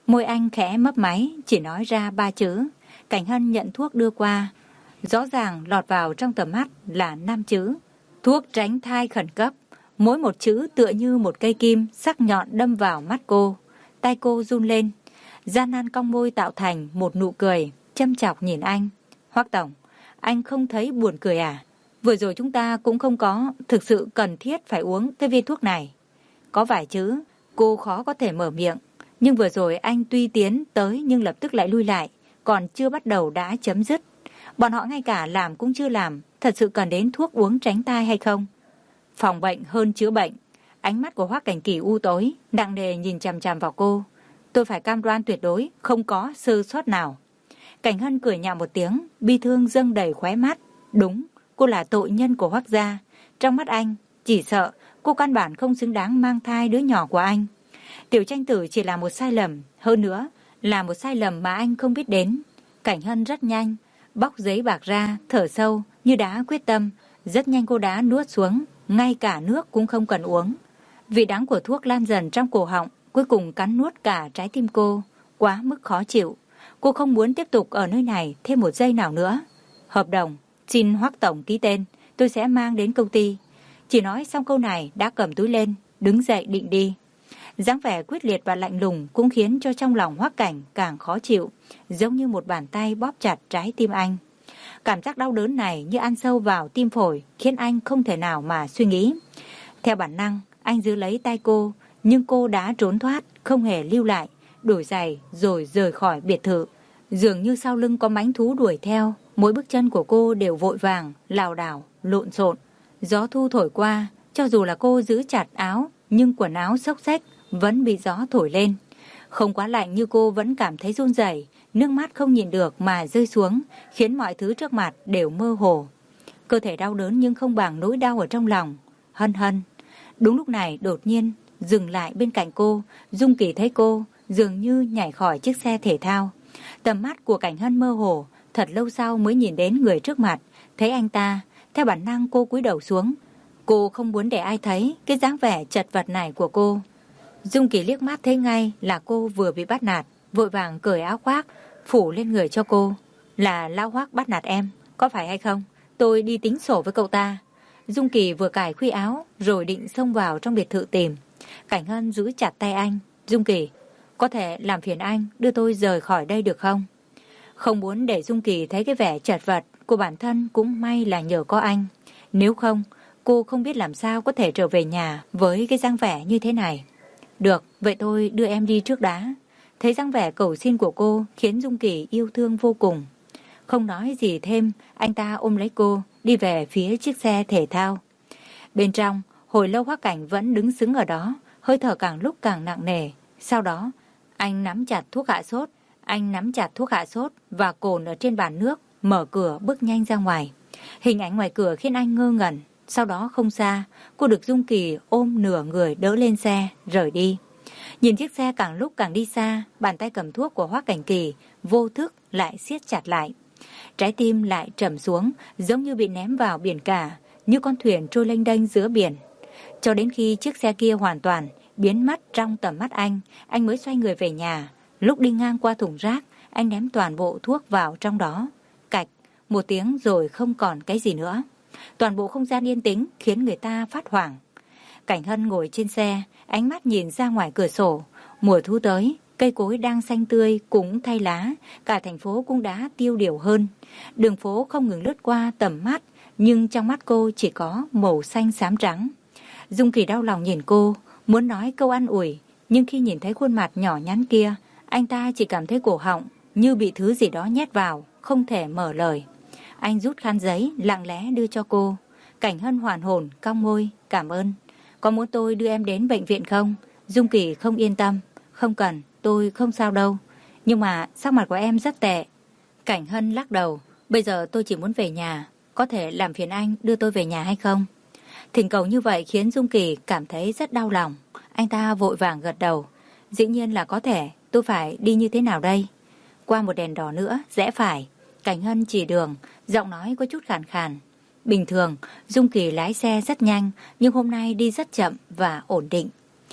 Speaker 1: Môi anh khẽ mấp máy, chỉ nói ra ba chữ. Cảnh Hân nhận thuốc đưa qua. Rõ ràng lọt vào trong tầm mắt là năm chữ. Thuốc tránh thai khẩn cấp. Mỗi một chữ tựa như một cây kim sắc nhọn đâm vào mắt cô. Tay cô run lên. Gian nan cong môi tạo thành một nụ cười, châm chọc nhìn anh. Hoắc tổng, anh không thấy buồn cười à? Vừa rồi chúng ta cũng không có thực sự cần thiết phải uống cái viên thuốc này. Có vài chữ, cô khó có thể mở miệng. Nhưng vừa rồi anh tuy tiến tới nhưng lập tức lại lui lại. Còn chưa bắt đầu đã chấm dứt. Bọn họ ngay cả làm cũng chưa làm. Thật sự cần đến thuốc uống tránh thai hay không? Phòng bệnh hơn chữa bệnh. Ánh mắt của Hoắc Cảnh Kỳ u tối, nặng nề nhìn chằm chằm vào cô. Tôi phải cam đoan tuyệt đối, không có sơ sót nào. Cảnh Hân cười nhạo một tiếng, bi thương dâng đầy khóe mắt. Đúng, cô là tội nhân của Hoắc gia. Trong mắt anh, chỉ sợ cô căn bản không xứng đáng mang thai đứa nhỏ của anh. Tiểu Tranh Tử chỉ là một sai lầm, hơn nữa là một sai lầm mà anh không biết đến. Cảnh Hân rất nhanh, bóc giấy bạc ra, thở sâu, như đã quyết tâm. Rất nhanh cô đã nuốt xuống, ngay cả nước cũng không cần uống. Vị đắng của thuốc lan dần trong cổ họng, cuối cùng cắn nuốt cả trái tim cô, quá mức khó chịu. Cô không muốn tiếp tục ở nơi này thêm một giây nào nữa. Hợp đồng, xin Hoắc tổng ký tên, tôi sẽ mang đến công ty. Chỉ nói xong câu này đã cầm túi lên, đứng dậy định đi. Dáng vẻ quyết liệt và lạnh lùng cũng khiến cho trong lòng Hoắc Cảnh càng khó chịu, giống như một bàn tay bóp chặt trái tim anh. Cảm giác đau đớn này như ăn sâu vào tim phổi, khiến anh không thể nào mà suy nghĩ. Theo bản năng, anh giữ lấy tay cô, nhưng cô đã trốn thoát, không hề lưu lại, đổi giày rồi rời khỏi biệt thự. Dường như sau lưng có mãnh thú đuổi theo, mỗi bước chân của cô đều vội vàng, lảo đảo, lộn xộn. Gió thu thổi qua, cho dù là cô giữ chặt áo, nhưng quần áo xốc xếch vẫn bị gió thổi lên. Không quá lạnh như cô vẫn cảm thấy run rẩy, nước mắt không nhịn được mà rơi xuống, khiến mọi thứ trước mặt đều mơ hồ. Cơ thể đau đớn nhưng không bằng nỗi đau ở trong lòng. Hân Hân. Đúng lúc này đột nhiên dừng lại bên cạnh cô. Dung Kỳ thấy cô dường như nhảy khỏi chiếc xe thể thao. Tầm mắt của Cảnh Hân mơ hồ, thật lâu sau mới nhìn đến người trước mặt. Thấy anh ta, theo bản năng cô cúi đầu xuống. Cô không muốn để ai thấy cái dáng vẻ chật vật này của cô. Dung Kỳ liếc mắt thấy ngay là cô vừa bị bắt nạt, vội vàng cởi áo khoác phủ lên người cho cô. Là lão Hoắc bắt nạt em, có phải hay không? Tôi đi tính sổ với cậu ta. Dung Kỳ vừa cài khuy áo rồi định xông vào trong biệt thự tìm. Cảnh Hân giữ chặt tay anh. Dung Kỳ, có thể làm phiền anh đưa tôi rời khỏi đây được không? Không muốn để Dung Kỳ thấy cái vẻ chật vật của bản thân, cũng may là nhờ có anh. Nếu không, cô không biết làm sao có thể trở về nhà với cái dáng vẻ như thế này. Được, vậy tôi đưa em đi trước đã. Thấy dáng vẻ cầu xin của cô khiến Dung Kỳ yêu thương vô cùng. Không nói gì thêm, anh ta ôm lấy cô, đi về phía chiếc xe thể thao. Bên trong, hồi lâu Hoắc Cảnh vẫn đứng sững ở đó, hơi thở càng lúc càng nặng nề. Sau đó, anh nắm chặt thuốc hạ sốt, anh nắm chặt thuốc hạ sốt và cồn ở trên bàn nước, mở cửa bước nhanh ra ngoài. Hình ảnh ngoài cửa khiến anh ngơ ngẩn. Sau đó không xa, cô được Dung Kỳ ôm nửa người đỡ lên xe, rời đi. Nhìn chiếc xe càng lúc càng đi xa, bàn tay cầm thuốc của Hoắc Cảnh Kỳ vô thức lại siết chặt lại. Trái tim lại trầm xuống, giống như bị ném vào biển cả, như con thuyền trôi lênh đênh giữa biển. Cho đến khi chiếc xe kia hoàn toàn biến mất trong tầm mắt anh, anh mới xoay người về nhà. Lúc đi ngang qua thùng rác, anh ném toàn bộ thuốc vào trong đó. Cạch, một tiếng rồi không còn cái gì nữa. Toàn bộ không gian yên tĩnh khiến người ta phát hoảng. Cảnh Hân ngồi trên xe, ánh mắt nhìn ra ngoài cửa sổ. Mùa thu tới, cây cối đang xanh tươi cũng thay lá, cả thành phố cũng đã tiêu điều hơn. Đường phố không ngừng lướt qua tầm mắt, nhưng trong mắt cô chỉ có màu xanh xám trắng. Dung Kỳ đau lòng nhìn cô, muốn nói câu an ủi, nhưng khi nhìn thấy khuôn mặt nhỏ nhắn kia, anh ta chỉ cảm thấy cổ họng như bị thứ gì đó nhét vào, không thể mở lời. Anh rút khăn giấy, lặng lẽ đưa cho cô. Cảnh Hân hoàn hồn, cong môi, cảm ơn. Có muốn tôi đưa em đến bệnh viện không? Dung Kỳ không yên tâm. Không cần, tôi không sao đâu. Nhưng mà sắc mặt của em rất tệ. Cảnh Hân lắc đầu. Bây giờ tôi chỉ muốn về nhà. Có thể làm phiền anh đưa tôi về nhà hay không? Thỉnh cầu như vậy khiến Dung Kỳ cảm thấy rất đau lòng. Anh ta vội vàng gật đầu. Dĩ nhiên là có thể. Tôi phải đi như thế nào đây? Qua một đèn đỏ nữa, rẽ phải. Cảnh Hân chỉ đường, giọng nói có chút khàn khàn. Bình thường, Dung Kỳ lái xe rất nhanh, nhưng hôm nay đi rất chậm và ổn định.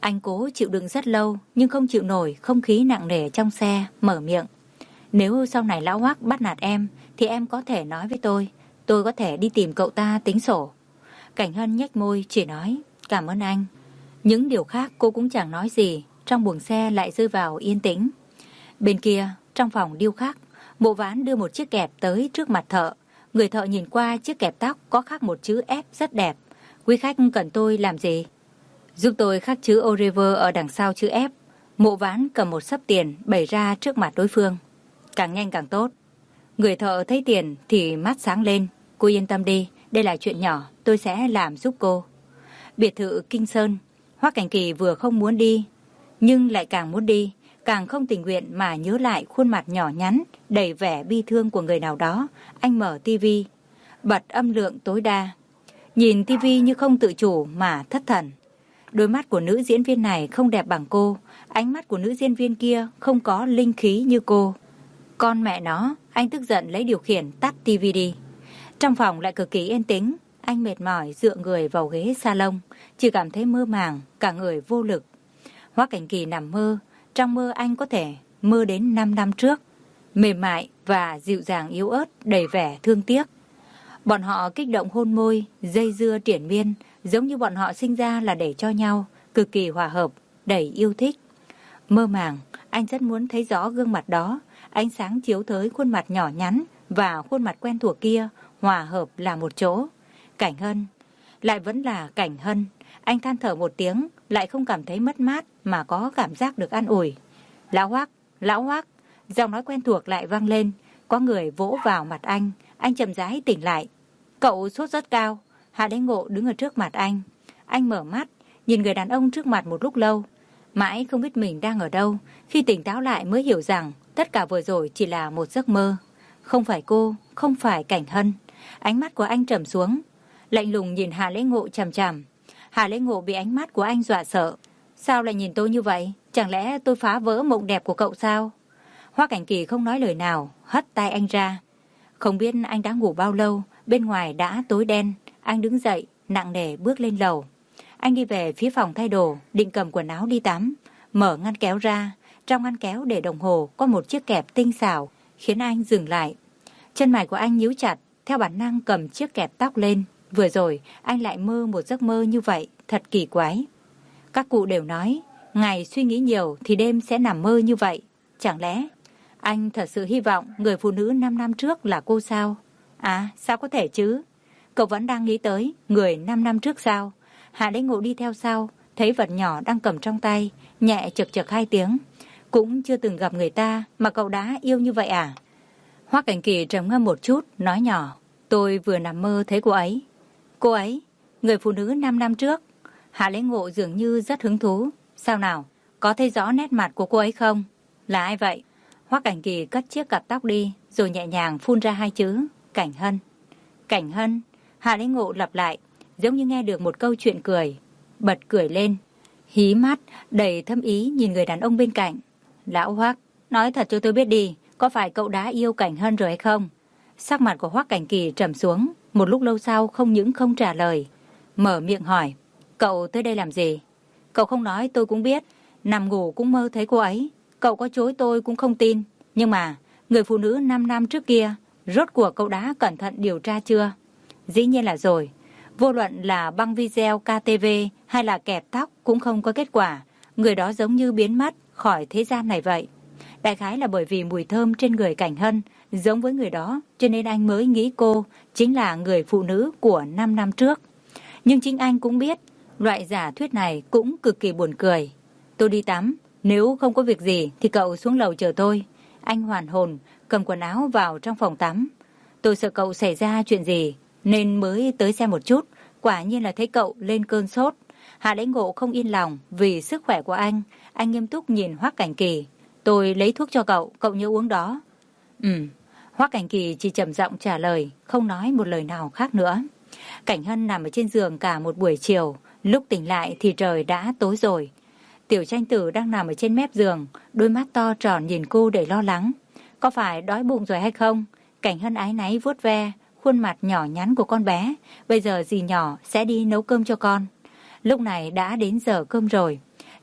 Speaker 1: Anh cố chịu đựng rất lâu nhưng không chịu nổi không khí nặng nề trong xe, mở miệng. Nếu sau này lão Hoắc bắt nạt em thì em có thể nói với tôi. Tôi có thể đi tìm cậu ta tính sổ. Cảnh Hân nhếch môi chỉ nói cảm ơn anh. Những điều khác cô cũng chẳng nói gì. Trong buồng xe lại rơi vào yên tĩnh. Bên kia, trong phòng điêu khắc, Mộ Vãn đưa một chiếc kẹp tới trước mặt thợ. Người thợ nhìn qua chiếc kẹp tóc có khắc một chữ F rất đẹp. Quý khách cần tôi làm gì? Giúp tôi khắc chữ Au revoir ở đằng sau chữ F. Mộ Vãn cầm một xấp tiền bày ra trước mặt đối phương. Càng nhanh càng tốt. Người thợ thấy tiền thì mắt sáng lên. Cô yên tâm đi, đây là chuyện nhỏ, tôi sẽ làm giúp cô. Biệt thự Kinh Sơn. Hoắc Cảnh Kỳ vừa không muốn đi, nhưng lại càng muốn đi, càng không tình nguyện mà nhớ lại khuôn mặt nhỏ nhắn, đầy vẻ bi thương của người nào đó. Anh mở tivi, bật âm lượng tối đa. Nhìn tivi như không tự chủ mà thất thần. Đôi mắt của nữ diễn viên này không đẹp bằng cô, ánh mắt của nữ diễn viên kia không có linh khí như cô. Con mẹ nó, anh tức giận lấy điều khiển tắt tivi đi. Trong phòng lại cực kỳ yên tĩnh, anh mệt mỏi dựa người vào ghế salon, chỉ cảm thấy mơ màng, cả người vô lực. Hoắc Cảnh Kỳ nằm mơ, trong mơ anh có thể mơ đến năm năm trước, mềm mại và dịu dàng yếu ớt, đầy vẻ thương tiếc. Bọn họ kích động hôn môi, dây dưa triển miên, giống như bọn họ sinh ra là để cho nhau, cực kỳ hòa hợp, đầy yêu thích. Mơ màng, anh rất muốn thấy rõ gương mặt đó, ánh sáng chiếu tới khuôn mặt nhỏ nhắn và khuôn mặt quen thuộc kia, hòa hợp là một chỗ. Cảnh Hân, lại vẫn là Cảnh Hân. Anh than thở một tiếng, lại không cảm thấy mất mát mà có cảm giác được an ủi. Lão Hoắc, lão Hoắc, giọng nói quen thuộc lại vang lên, có người vỗ vào mặt anh, anh chậm rãi tỉnh lại. Cậu sốt rất cao. Hạ Đế Ngộ đứng ở trước mặt anh. Anh mở mắt, nhìn người đàn ông trước mặt một lúc lâu, mãi không biết mình đang ở đâu. Khi tỉnh táo lại mới hiểu rằng tất cả vừa rồi chỉ là một giấc mơ. Không phải cô, không phải Cảnh Hân. Ánh mắt của anh trầm xuống, lạnh lùng nhìn Hạ Lễ Ngộ chằm chằm. Hạ Lễ Ngộ bị ánh mắt của anh dọa sợ. Sao lại nhìn tôi như vậy? Chẳng lẽ tôi phá vỡ mộng đẹp của cậu sao? Hoắc Cảnh Kỳ không nói lời nào, hất tay anh ra. Không biết anh đã ngủ bao lâu, bên ngoài đã tối đen. Anh đứng dậy, nặng nề bước lên lầu. Anh đi về phía phòng thay đồ, định cầm quần áo đi tắm. Mở ngăn kéo ra, trong ngăn kéo để đồng hồ có một chiếc kẹp tinh xảo, khiến anh dừng lại. Chân mày của anh nhíu chặt, theo bản năng cầm chiếc kẹp tóc lên. Vừa rồi, anh lại mơ một giấc mơ như vậy, thật kỳ quái. Các cụ đều nói, ngày suy nghĩ nhiều thì đêm sẽ nằm mơ như vậy. Chẳng lẽ anh thật sự hy vọng người phụ nữ năm năm trước là cô sao? À, sao có thể chứ? Cậu vẫn đang nghĩ tới người năm năm trước sao? Hạ Đế Ngộ đi theo sau, thấy vật nhỏ đang cầm trong tay, nhẹ chực chực hai tiếng. Cũng chưa từng gặp người ta mà cậu đã yêu như vậy à? Hoắc Cảnh Kỳ trầm ngâm một chút, nói nhỏ. Tôi vừa nằm mơ thấy cô ấy. Cô ấy? Người phụ nữ năm năm trước? Hạ Lễ Ngộ dường như rất hứng thú. Sao nào? Có thấy rõ nét mặt của cô ấy không? Là ai vậy? Hoắc Cảnh Kỳ cất chiếc cặp tóc đi, rồi nhẹ nhàng phun ra hai chữ. Cảnh Hân. Cảnh Hân. Hạ Lễ Ngộ lặp lại, giống như nghe được một câu chuyện cười. Bật cười lên, hí mắt, đầy thâm ý nhìn người đàn ông bên cạnh. Lão Hoắc, nói thật cho tôi biết đi, có phải cậu đã yêu Cảnh Hân rồi hay không? Sắc mặt của Hoắc Cảnh Kỳ trầm xuống, một lúc lâu sau không những không trả lời. Mở miệng hỏi, cậu tới đây làm gì? Cậu không nói tôi cũng biết, nằm ngủ cũng mơ thấy cô ấy. Cậu có chối tôi cũng không tin. Nhưng mà, người phụ nữ năm năm trước kia, rốt cuộc cậu đã cẩn thận điều tra chưa? Dĩ nhiên là rồi. Vô luận là băng video ca tê vê hay là kẹp tóc cũng không có kết quả. Người đó giống như biến mất khỏi thế gian này vậy. Đại khái là bởi vì mùi thơm trên người Cảnh Hân giống với người đó, cho nên anh mới nghĩ cô chính là người phụ nữ của năm năm trước. Nhưng chính anh cũng biết, loại giả thuyết này cũng cực kỳ buồn cười. Tôi đi tắm, nếu không có việc gì thì cậu xuống lầu chờ tôi. Anh hoàn hồn, cầm quần áo vào trong phòng tắm. Tôi sợ cậu xảy ra chuyện gì, nên mới tới xem một chút. Quả nhiên là thấy cậu lên cơn sốt. Hạ Lễ Ngộ không yên lòng vì sức khỏe của anh. Anh nghiêm túc nhìn Hoắc Cảnh Kỳ. Tôi lấy thuốc cho cậu, cậu nhớ uống đó. Ừ. Hoắc Cảnh Kỳ chỉ trầm giọng trả lời, không nói một lời nào khác nữa. Cảnh Hân nằm ở trên giường cả một buổi chiều. Lúc tỉnh lại thì trời đã tối rồi. Tiểu Tranh Tử đang nằm ở trên mép giường, đôi mắt to tròn nhìn cô đầy lo lắng. Có phải đói bụng rồi hay không? Cảnh Hân áy náy vuốt ve khuôn mặt nhỏ nhắn của con bé. Bây giờ dì nhỏ sẽ đi nấu cơm cho con. Lúc này đã đến giờ cơm rồi.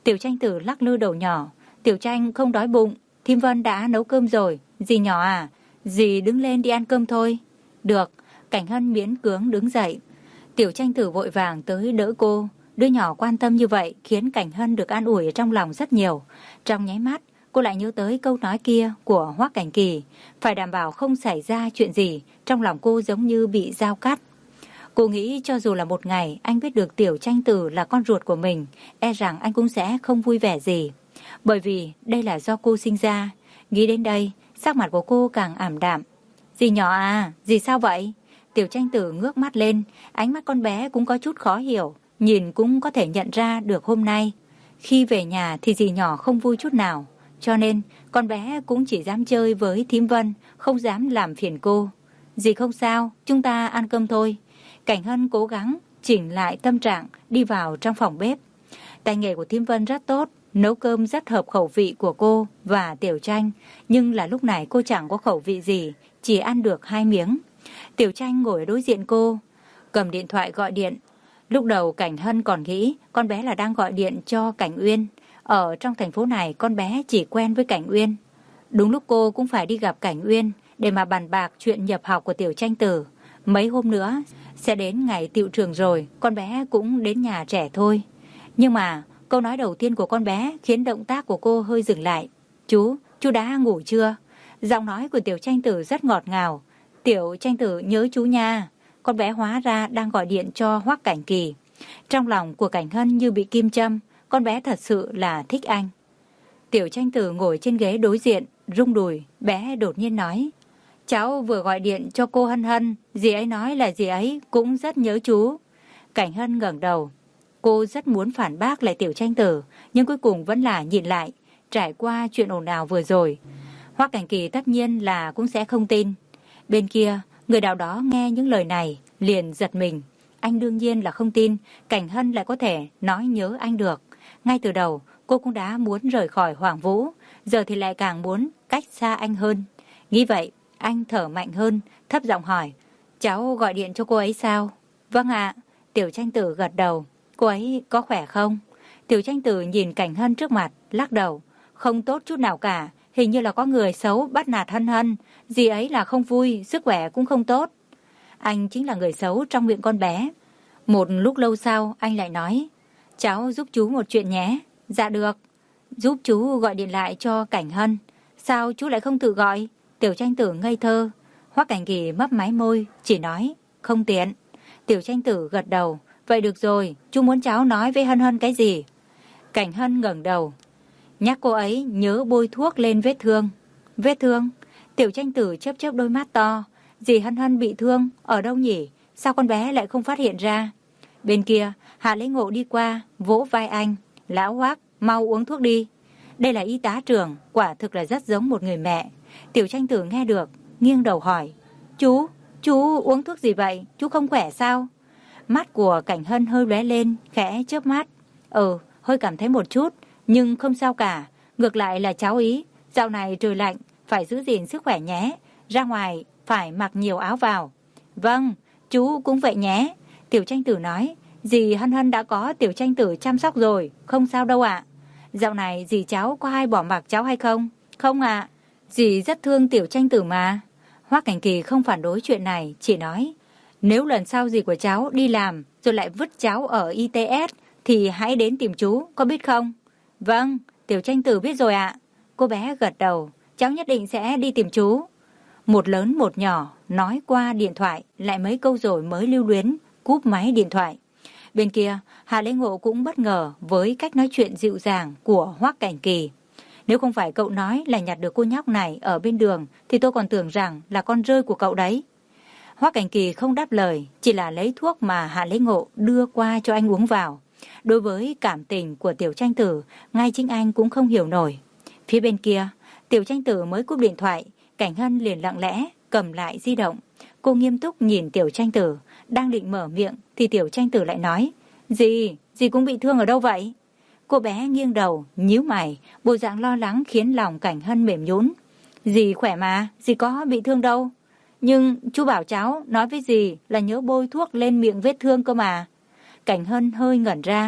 Speaker 1: Tiểu Tranh Tử lắc lư đầu nhỏ. Tiểu Tranh không đói bụng, Thím Vân đã nấu cơm rồi. Dì nhỏ à, dì đứng lên đi ăn cơm thôi. Được. Cảnh Hân miễn cưỡng đứng dậy. Tiểu Tranh Tử vội vàng tới đỡ cô. Đứa nhỏ quan tâm như vậy khiến Cảnh Hân được an ủi ở trong lòng rất nhiều. Trong nháy mắt, cô lại nhớ tới câu nói kia của Hoắc Cảnh Kỳ, phải đảm bảo không xảy ra chuyện gì. Trong lòng cô giống như bị dao cắt. Cô nghĩ cho dù là một ngày anh biết được Tiểu Tranh Tử là con ruột của mình, e rằng anh cũng sẽ không vui vẻ gì. Bởi vì đây là do cô sinh ra. Nghĩ đến đây, sắc mặt của cô càng ảm đạm. Dì nhỏ à, dì sao vậy? Tiểu Tranh Tử ngước mắt lên, ánh mắt con bé cũng có chút khó hiểu, nhìn cũng có thể nhận ra được hôm nay. Khi về nhà thì dì nhỏ không vui chút nào, cho nên con bé cũng chỉ dám chơi với Thím Vân, không dám làm phiền cô. Dì không sao, chúng ta ăn cơm thôi. Cảnh Hân cố gắng chỉnh lại tâm trạng, đi vào trong phòng bếp. Tay nghề của Thím Vân rất tốt, nấu cơm rất hợp khẩu vị của cô và Tiểu Tranh, nhưng là lúc này cô chẳng có khẩu vị gì, chỉ ăn được hai miếng. Tiểu Tranh ngồi đối diện cô, cầm điện thoại gọi điện. Lúc đầu Cảnh Hân còn nghĩ con bé là đang gọi điện cho Cảnh Uyên. Ở trong thành phố này con bé chỉ quen với Cảnh Uyên. Đúng lúc cô cũng phải đi gặp Cảnh Uyên để mà bàn bạc chuyện nhập học của Tiểu Tranh Tử. Mấy hôm nữa sẽ đến ngày tựu trường rồi, con bé cũng đến nhà trẻ thôi. Nhưng mà câu nói đầu tiên của con bé khiến động tác của cô hơi dừng lại. Chú, chú đã ngủ chưa? Giọng nói của Tiểu Tranh Tử rất ngọt ngào. Tiểu Tranh Tử nhớ chú nha. Con bé hóa ra đang gọi điện cho Hoắc Cảnh Kỳ. Trong lòng của Cảnh Hân như bị kim châm, con bé thật sự là thích anh. Tiểu Tranh Tử ngồi trên ghế đối diện, rung đùi, bé đột nhiên nói. Cháu vừa gọi điện cho cô Hân Hân, dì ấy nói là dì ấy cũng rất nhớ chú. Cảnh Hân ngẩng đầu. Cô rất muốn phản bác lại Tiểu Tranh Tử, nhưng cuối cùng vẫn là nhịn lại. Trải qua chuyện ồn ào vừa rồi, Hoắc Cảnh Kỳ tất nhiên là cũng sẽ không tin. Bên kia, người nào đó nghe những lời này, liền giật mình. Anh đương nhiên là không tin, Cảnh Hân lại có thể nói nhớ anh được. Ngay từ đầu, cô cũng đã muốn rời khỏi Hoàng Vũ, giờ thì lại càng muốn cách xa anh hơn. Nghĩ vậy, anh thở mạnh hơn, thấp giọng hỏi. Cháu gọi điện cho cô ấy sao? Vâng ạ. Tiểu Tranh Tử gật đầu. Cô ấy có khỏe không? Tiểu Tranh Tử nhìn Cảnh Hân trước mặt, lắc đầu. Không tốt chút nào cả, hình như là có người xấu bắt nạt Hân Hân. Dì ấy là không vui, sức khỏe cũng không tốt. Anh chính là người xấu trong miệng con bé. Một lúc lâu sau, anh lại nói. Cháu giúp chú một chuyện nhé. Dạ được. Giúp chú gọi điện lại cho Cảnh Hân. Sao chú lại không tự gọi? Tiểu Tranh Tử ngây thơ. Hoắc Cảnh Kỳ mấp máy môi, chỉ nói. Không tiện. Tiểu Tranh Tử gật đầu. Vậy được rồi, chú muốn cháu nói với Hân Hân cái gì? Cảnh Hân ngẩng đầu. Nhắc cô ấy nhớ bôi thuốc lên vết thương. Vết thương? Tiểu Tranh Tử chớp chớp đôi mắt to. Dì Hân Hân bị thương, ở đâu nhỉ? Sao con bé lại không phát hiện ra? Bên kia, Hạ Lễ Ngộ đi qua, vỗ vai anh. Lão Hoắc, mau uống thuốc đi. Đây là y tá trưởng, quả thực là rất giống một người mẹ. Tiểu Tranh Tử nghe được, nghiêng đầu hỏi. Chú, chú uống thuốc gì vậy? Chú không khỏe sao? Mắt của Cảnh Hân hơi lóe lên, khẽ chớp mắt. Ừ, hơi cảm thấy một chút, nhưng không sao cả. Ngược lại là cháu ý, dạo này trời lạnh, phải giữ gìn sức khỏe nhé. Ra ngoài, phải mặc nhiều áo vào. Vâng, chú cũng vậy nhé. Tiểu Tranh Tử nói. Dì Hân Hân đã có Tiểu Tranh Tử chăm sóc rồi, không sao đâu ạ. Dạo này dì cháu có ai bỏ mặc cháu hay không? Không ạ. Dì rất thương Tiểu Tranh Tử mà. Hoắc Cảnh Kỳ không phản đối chuyện này, chỉ nói. Nếu lần sau dì của cháu đi làm rồi lại vứt cháu ở i tê ét thì hãy đến tìm chú, có biết không? Vâng, Tiểu Tranh Tử biết rồi ạ. Cô bé gật đầu, cháu nhất định sẽ đi tìm chú. Một lớn một nhỏ nói qua điện thoại, lại mấy câu rồi mới lưu luyến, cúp máy điện thoại. Bên kia, Hạ Lễ Ngộ cũng bất ngờ với cách nói chuyện dịu dàng của Hoắc Cảnh Kỳ. Nếu không phải cậu nói là nhặt được cô nhóc này ở bên đường thì tôi còn tưởng rằng là con rơi của cậu đấy. Hoắc Cảnh Kỳ không đáp lời, chỉ là lấy thuốc mà Hạ Lễ Ngộ đưa qua cho anh uống vào. Đối với cảm tình của Tiểu Tranh Tử, ngay chính anh cũng không hiểu nổi. Phía bên kia, Tiểu Tranh Tử mới cúp điện thoại, Cảnh Hân liền lặng lẽ cầm lại di động. Cô nghiêm túc nhìn Tiểu Tranh Tử, đang định mở miệng thì Tiểu Tranh Tử lại nói. Dì, dì cũng bị thương ở đâu vậy? Cô bé nghiêng đầu, nhíu mày, bộ dạng lo lắng khiến lòng Cảnh Hân mềm nhũn. Dì khỏe mà, dì có bị thương đâu. Nhưng chú bảo cháu nói với dì là nhớ bôi thuốc lên miệng vết thương cơ mà. Cảnh Hân hơi ngẩn ra,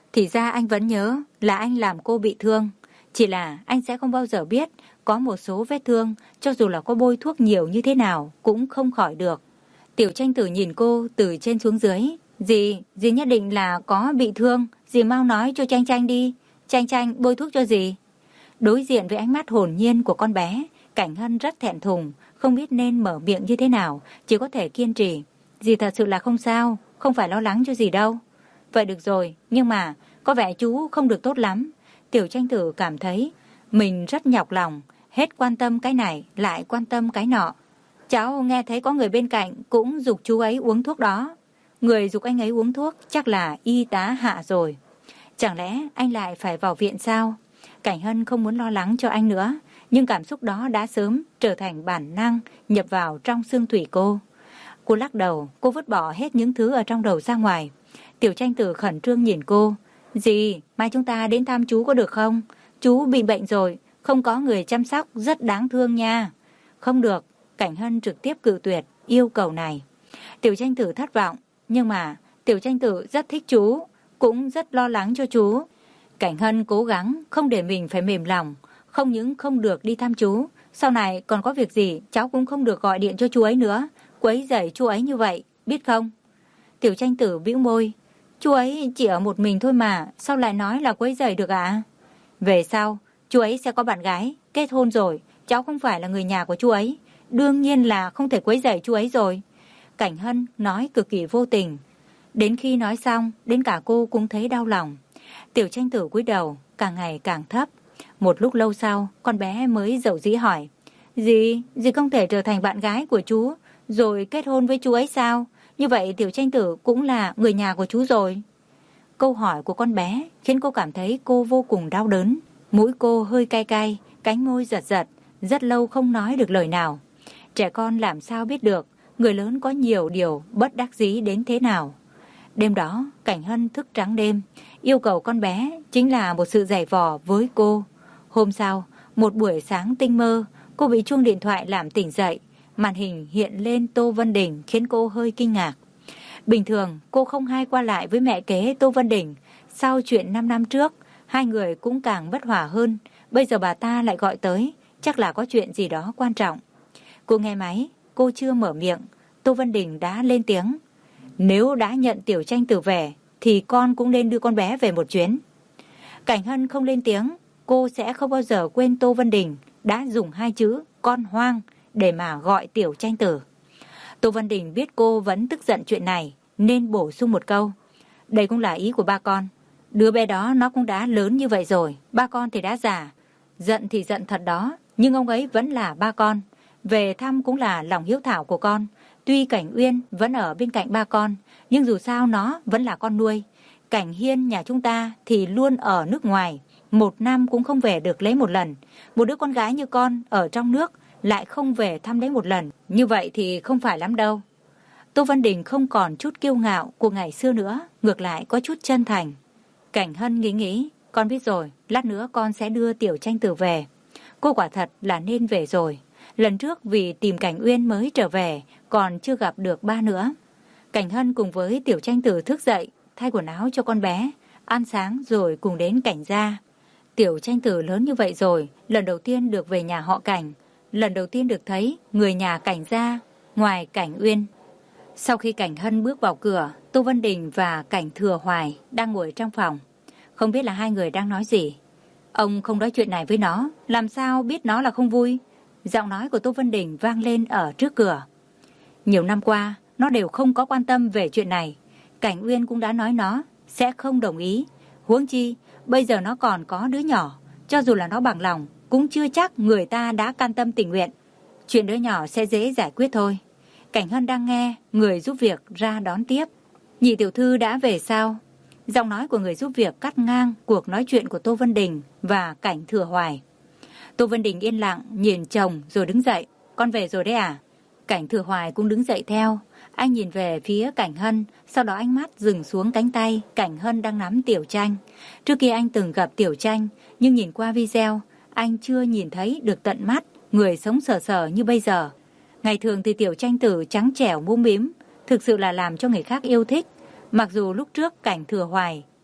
Speaker 1: Thì ra anh vẫn nhớ là anh làm cô bị thương. Chỉ là anh sẽ không bao giờ biết có một số vết thương, cho dù là có bôi thuốc nhiều như thế nào, cũng không khỏi được. Tiểu Tranh Tử nhìn cô từ trên xuống dưới. Dì, dì nhất định là có bị thương. Dì mau nói cho Tranh Tranh đi. Tranh Tranh bôi thuốc cho dì. Đối diện với ánh mắt hồn nhiên của con bé, Cảnh Hân rất thẹn thùng, không biết nên mở miệng như thế nào, chỉ có thể kiên trì. Dì thật sự là không sao, không phải lo lắng cho dì đâu. Vậy được rồi, nhưng mà có vẻ chú không được tốt lắm. Tiểu Tranh Tử cảm thấy mình rất nhọc lòng, hết quan tâm cái này lại quan tâm cái nọ. Cháu nghe thấy có người bên cạnh cũng giục chú ấy uống thuốc đó. Người giục anh ấy uống thuốc chắc là y tá Hạ rồi. Chẳng lẽ anh lại phải vào viện sao? Cảnh Hân không muốn lo lắng cho anh nữa, nhưng cảm xúc đó đã sớm trở thành bản năng nhập vào trong xương thủy cô. Cô lắc đầu, cô vứt bỏ hết những thứ ở trong đầu ra ngoài. Tiểu Tranh Tử khẩn trương nhìn cô. Dì, mai chúng ta đến thăm chú có được không? Chú bị bệnh rồi, không có người chăm sóc, rất đáng thương nha. Không được, Cảnh Hân trực tiếp cự tuyệt yêu cầu này. Tiểu Tranh Tử thất vọng, nhưng mà Tiểu Tranh Tử rất thích chú, cũng rất lo lắng cho chú. Cảnh Hân cố gắng không để mình phải mềm lòng, không những không được đi thăm chú, sau này còn có việc gì cháu cũng không được gọi điện cho chú ấy nữa, quấy rầy chú ấy như vậy, biết không? Tiểu Tranh Tử bĩu môi, chú ấy chỉ ở một mình thôi mà, sao lại nói là quấy rầy được ạ? À? Về sau, chú ấy sẽ có bạn gái, kết hôn rồi, cháu không phải là người nhà của chú ấy, đương nhiên là không thể quấy rầy chú ấy rồi. Cảnh Hân nói cực kỳ vô tình. Đến khi nói xong, đến cả cô cũng thấy đau lòng. Tiểu Tranh Tử cúi đầu, càng ngày càng thấp. Một lúc lâu sau, con bé mới dầu dĩ hỏi. Dì, dì không thể trở thành bạn gái của chú, rồi kết hôn với chú ấy sao? Như vậy Tiểu Tranh Tử cũng là người nhà của chú rồi. Câu hỏi của con bé khiến cô cảm thấy cô vô cùng đau đớn. Mũi cô hơi cay cay, cánh môi giật giật, rất lâu không nói được lời nào. Trẻ con làm sao biết được, người lớn có nhiều điều bất đắc dĩ đến thế nào. Đêm đó, Cảnh Hân thức trắng đêm, yêu cầu con bé chính là một sự giày vò với cô. Hôm sau, một buổi sáng tinh mơ, cô bị chuông điện thoại làm tỉnh dậy. Màn hình hiện lên Tô Vân Đình khiến cô hơi kinh ngạc. Bình thường, cô không hay qua lại với mẹ kế Tô Vân Đình. Sau chuyện năm năm trước, hai người cũng càng bất hòa hơn. Bây giờ bà ta lại gọi tới, chắc là có chuyện gì đó quan trọng. Cô nghe máy, cô chưa mở miệng, Tô Vân Đình đã lên tiếng. Nếu đã nhận Tiểu Tranh Tử về, thì con cũng nên đưa con bé về một chuyến. Cảnh Hân không lên tiếng, cô sẽ không bao giờ quên Tô Vân Đình đã dùng hai chữ con hoang để mà gọi Tiểu Tranh Tử. Tô Vân Đình biết cô vẫn tức giận chuyện này, nên bổ sung một câu. Đây cũng là ý của ba con. Đứa bé đó nó cũng đã lớn như vậy rồi, ba con thì đã già. Giận thì giận thật đó, nhưng ông ấy vẫn là ba con. Về thăm cũng là lòng hiếu thảo của con. Tuy Cảnh Uyên vẫn ở bên cạnh ba con, nhưng dù sao nó vẫn là con nuôi. Cảnh Hiên nhà chúng ta thì luôn ở nước ngoài, một năm cũng không về được lấy một lần. Một đứa con gái như con ở trong nước lại không về thăm lấy một lần, như vậy thì không phải lắm đâu. Tô Văn Đình không còn chút kiêu ngạo của ngày xưa nữa, ngược lại có chút chân thành. Cảnh Hân nghĩ nghĩ, con biết rồi, lát nữa con sẽ đưa Tiểu Tranh Tử về. Cô quả thật là nên về rồi. Lần trước vì tìm Cảnh Uyên mới trở về, còn chưa gặp được ba nữa. Cảnh Hân cùng với Tiểu Tranh Tử thức dậy, thay quần áo cho con bé, ăn sáng rồi cùng đến Cảnh gia. Tiểu Tranh Tử lớn như vậy rồi, lần đầu tiên được về nhà họ Cảnh, lần đầu tiên được thấy người nhà Cảnh gia, ngoài Cảnh Uyên. Sau khi Cảnh Hân bước vào cửa, Tô Vân Đình và Cảnh Thừa Hoài đang ngồi trong phòng. Không biết là hai người đang nói gì. Ông không nói chuyện này với nó, làm sao biết nó là không vui? Giọng nói của Tô Vân Đình vang lên ở trước cửa. Nhiều năm qua, nó đều không có quan tâm về chuyện này. Cảnh Uyên cũng đã nói nó sẽ không đồng ý. Huống chi, bây giờ nó còn có đứa nhỏ. Cho dù là nó bằng lòng, cũng chưa chắc người ta đã can tâm tình nguyện. Chuyện đứa nhỏ sẽ dễ giải quyết thôi. Cảnh Hân đang nghe, người giúp việc ra đón tiếp. Nhị tiểu thư đã về sao? Giọng nói của người giúp việc cắt ngang cuộc nói chuyện của Tô Vân Đình và Cảnh Thừa Hoài. Tô Vân Đình yên lặng nhìn chồng rồi đứng dậy. Con về rồi đấy à? Cảnh Thừa Hoài cũng đứng dậy theo. Anh nhìn về phía Cảnh Hân, sau đó ánh mắt dừng xuống cánh tay Cảnh Hân đang nắm Tiểu Tranh. Trước kia anh từng gặp Tiểu Tranh, nhưng nhìn qua video, anh chưa nhìn thấy được tận mắt người sống sờ sờ như bây giờ. Ngày thường thì Tiểu Tranh Tử trắng trẻo mũm mĩm, thực sự là làm cho người khác yêu thích. Mặc dù lúc trước Cảnh Thừa Hoài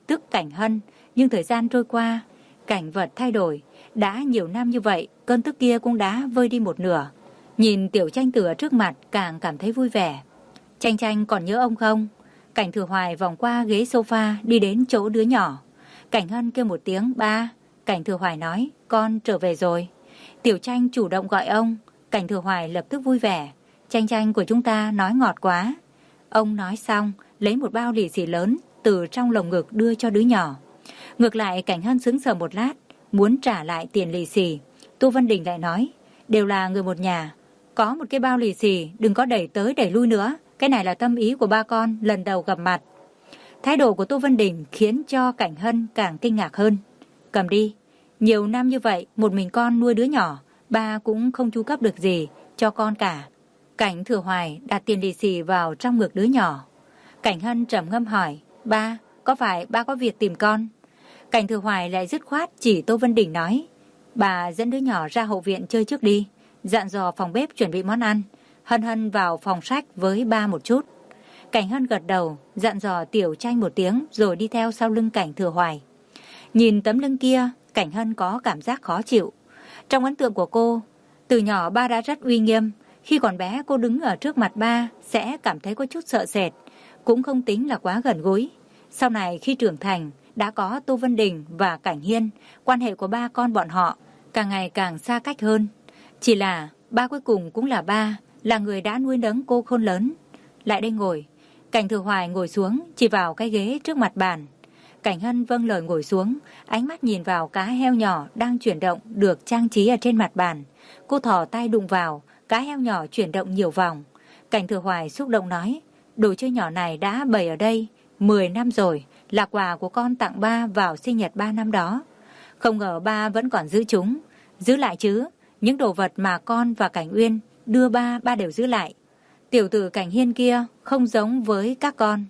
Speaker 1: tức Cảnh Hân, nhưng thời gian trôi qua, cảnh vật thay đổi. Đã nhiều năm như vậy, cơn tức kia cũng đã vơi đi một nửa. Nhìn Tiểu Tranh Tử ở trước mặt càng cảm thấy vui vẻ. Tranh Tranh còn nhớ ông không? Cảnh Thừa Hoài vòng qua ghế sofa đi đến chỗ đứa nhỏ. Cảnh Hân kêu một tiếng ba. Cảnh Thừa Hoài nói con trở về rồi. Tiểu Tranh chủ động gọi ông. Cảnh Thừa Hoài lập tức vui vẻ. Tranh Tranh của chúng ta nói ngọt quá. Ông nói xong lấy một bao lì xì lớn từ trong lồng ngực đưa cho đứa nhỏ. Ngược lại Cảnh Hân sững sờ một lát, muốn trả lại tiền lì xì. Tô Vân Đình lại nói đều là người một nhà, có một cái bao lì xì đừng có đẩy tới đẩy lui nữa. Cái này là tâm ý của ba con lần đầu gặp mặt. Thái độ của Tô Vân Đình khiến cho Cảnh Hân càng kinh ngạc hơn. Cầm đi, nhiều năm như vậy một mình con nuôi đứa nhỏ, ba cũng không chu cấp được gì cho con cả. Cảnh Thừa Hoài đặt tiền lì xì vào trong ngực đứa nhỏ. Cảnh Hân trầm ngâm hỏi ba, có phải ba có việc tìm con? Cảnh Thừa Hoài lại dứt khoát chỉ Tô Vân Đình nói bà dẫn đứa nhỏ ra hậu viện chơi trước đi, dặn dò phòng bếp chuẩn bị món ăn. Hân Hân vào phòng sách với ba một chút. Cảnh Hân gật đầu, dặn dò Tiểu Tranh một tiếng rồi đi theo sau lưng Cảnh Thừa Hoài. Nhìn tấm lưng kia, Cảnh Hân có cảm giác khó chịu. Trong ấn tượng của cô, từ nhỏ ba đã rất uy nghiêm. Khi còn bé cô đứng ở trước mặt ba sẽ cảm thấy có chút sợ sệt, cũng không tính là quá gần gũi. Sau này khi trưởng thành, đã có Tô Vân Đình và Cảnh Hiên, quan hệ của ba con bọn họ càng ngày càng xa cách hơn. Chỉ là ba cuối cùng cũng là ba, là người đã nuôi nấng cô khôn lớn. Lại đây ngồi. Cảnh Thừa Hoài ngồi xuống, chỉ vào cái ghế trước mặt bàn. Cảnh Hân vâng lời ngồi xuống, ánh mắt nhìn vào cá heo nhỏ đang chuyển động được trang trí ở trên mặt bàn. Cô thò tay đụng vào, cá heo nhỏ chuyển động nhiều vòng. Cảnh Thừa Hoài xúc động nói, đồ chơi nhỏ này đã bày ở đây mười năm rồi, là quà của con tặng ba vào sinh nhật ba năm đó. Không ngờ ba vẫn còn giữ chúng. Giữ lại chứ, những đồ vật mà con và Cảnh Uyên đưa ba, ba đều giữ lại. Tiểu tử Cảnh Hiên kia không giống với các con.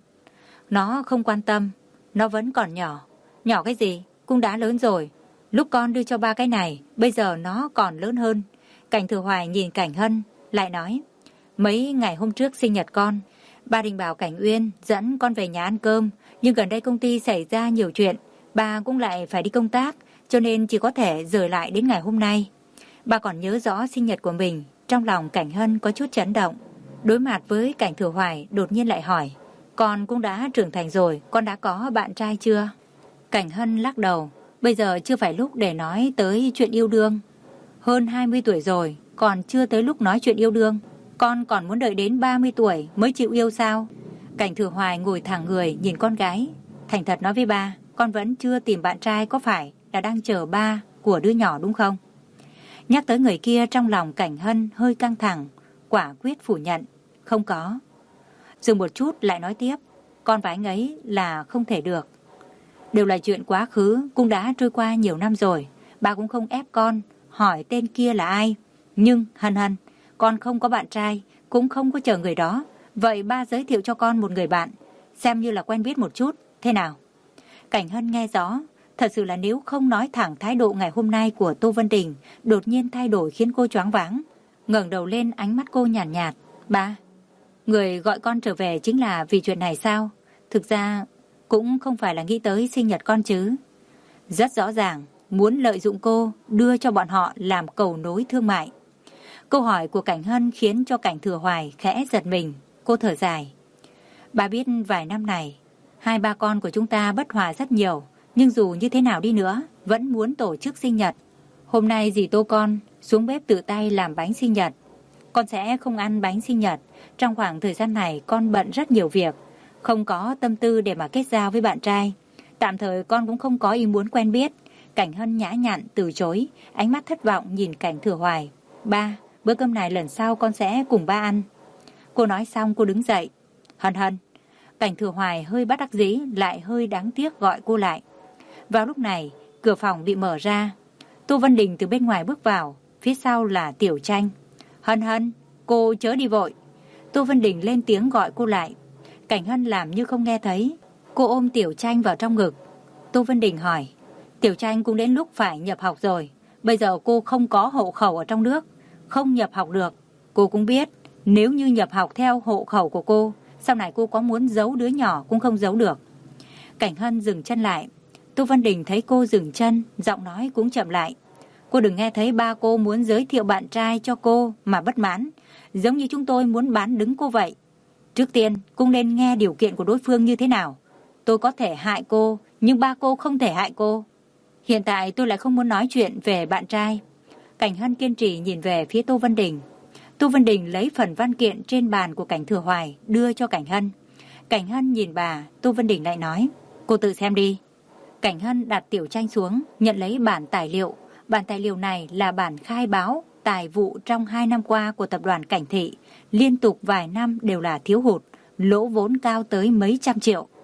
Speaker 1: Nó không quan tâm, nó vẫn còn nhỏ. Nhỏ cái gì, cũng đã lớn rồi. Lúc con đưa cho ba cái này, bây giờ nó còn lớn hơn. Cảnh Thừa Hoài nhìn Cảnh Hân, lại nói, mấy ngày hôm trước sinh nhật con, ba định bảo Cảnh Uyên dẫn con về nhà ăn cơm, nhưng gần đây công ty xảy ra nhiều chuyện, ba cũng lại phải đi công tác, cho nên chỉ có thể rời lại đến ngày hôm nay. Ba còn nhớ rõ sinh nhật của mình. Trong lòng Cảnh Hân có chút chấn động. Đối mặt với Cảnh Thừa Hoài đột nhiên lại hỏi, con cũng đã trưởng thành rồi, con đã có bạn trai chưa? Cảnh Hân lắc đầu, bây giờ chưa phải lúc để nói tới chuyện yêu đương. Hơn hai mươi tuổi rồi, còn chưa tới lúc nói chuyện yêu đương. Con còn muốn đợi đến ba mươi tuổi mới chịu yêu sao? Cảnh Thừa Hoài ngồi thẳng người nhìn con gái. Thành thật nói với ba, con vẫn chưa tìm bạn trai, có phải là đang chờ ba của đứa nhỏ đúng không? Nhắc tới người kia trong lòng Cảnh Hân hơi căng thẳng, quả quyết phủ nhận, không có. Dừng một chút lại nói tiếp, con và anh ấy là không thể được. Đều là chuyện quá khứ, cũng đã trôi qua nhiều năm rồi. Ba cũng không ép con hỏi tên kia là ai. Nhưng Hân Hân, con không có bạn trai, cũng không có chờ người đó. Vậy ba giới thiệu cho con một người bạn, xem như là quen biết một chút, thế nào? Cảnh Hân nghe rõ, thật sự là nếu không nói thẳng thái độ ngày hôm nay của Tô Vân Đình đột nhiên thay đổi khiến cô choáng váng. Ngẩng đầu lên, ánh mắt cô nhàn nhạt, nhạt. Ba, người gọi con trở về chính là vì chuyện này sao? Thực ra cũng không phải là nghĩ tới sinh nhật con chứ. Rất rõ ràng muốn lợi dụng cô đưa cho bọn họ làm cầu nối thương mại. Câu hỏi của Cảnh Hân khiến cho Cảnh Thừa Hoài khẽ giật mình. Cô thở dài. Bà biết vài năm này hai ba con của chúng ta bất hòa rất nhiều, nhưng dù như thế nào đi nữa vẫn muốn tổ chức sinh nhật. Hôm nay dì Tô con xuống bếp tự tay làm bánh sinh nhật. Con sẽ không ăn bánh sinh nhật. Trong khoảng thời gian này con bận rất nhiều việc, không có tâm tư để mà kết giao với bạn trai. Tạm thời con cũng không có ý muốn quen biết. Cảnh Hân nhã nhặn từ chối, ánh mắt thất vọng nhìn Cảnh Thừa Hoài. Ba, bữa cơm này lần sau con sẽ cùng ba ăn. Cô nói xong cô đứng dậy. Hân Hân. Cảnh Thừa Hoài hơi bất đắc dĩ lại hơi đáng tiếc gọi cô lại. Vào lúc này cửa phòng bị mở ra. Tô Vân Đình từ bên ngoài bước vào, phía sau là Tiểu Tranh. Hân Hân, cô chớ đi vội. Tô Vân Đình lên tiếng gọi cô lại. Cảnh Hân làm như không nghe thấy. Cô ôm Tiểu Tranh vào trong ngực. Tô Vân Đình hỏi, Tiểu Tranh cũng đến lúc phải nhập học rồi. Bây giờ cô không có hộ khẩu ở trong nước, không nhập học được. Cô cũng biết, nếu như nhập học theo hộ khẩu của cô, sau này cô có muốn giấu đứa nhỏ cũng không giấu được. Cảnh Hân dừng chân lại. Tô Văn Đình thấy cô dừng chân, giọng nói cũng chậm lại. Cô đừng nghe thấy ba cô muốn giới thiệu bạn trai cho cô mà bất mãn, giống như chúng tôi muốn bán đứng cô vậy. Trước tiên, cũng nên nghe điều kiện của đối phương như thế nào. Tôi có thể hại cô, nhưng ba cô không thể hại cô. Hiện tại tôi lại không muốn nói chuyện về bạn trai. Cảnh Hân kiên trì nhìn về phía Tô Văn Đình. Tô Văn Đình lấy phần văn kiện trên bàn của Cảnh Thừa Hoài đưa cho Cảnh Hân. Cảnh Hân nhìn bà, Tô Văn Đình lại nói, cô tự xem đi. Cảnh Hân đặt tiểu tranh xuống, nhận lấy bản tài liệu. Bản tài liệu này là bản khai báo tài vụ trong hai năm qua của tập đoàn Cảnh Thị. Liên tục vài năm đều là thiếu hụt, lỗ vốn cao tới mấy trăm triệu.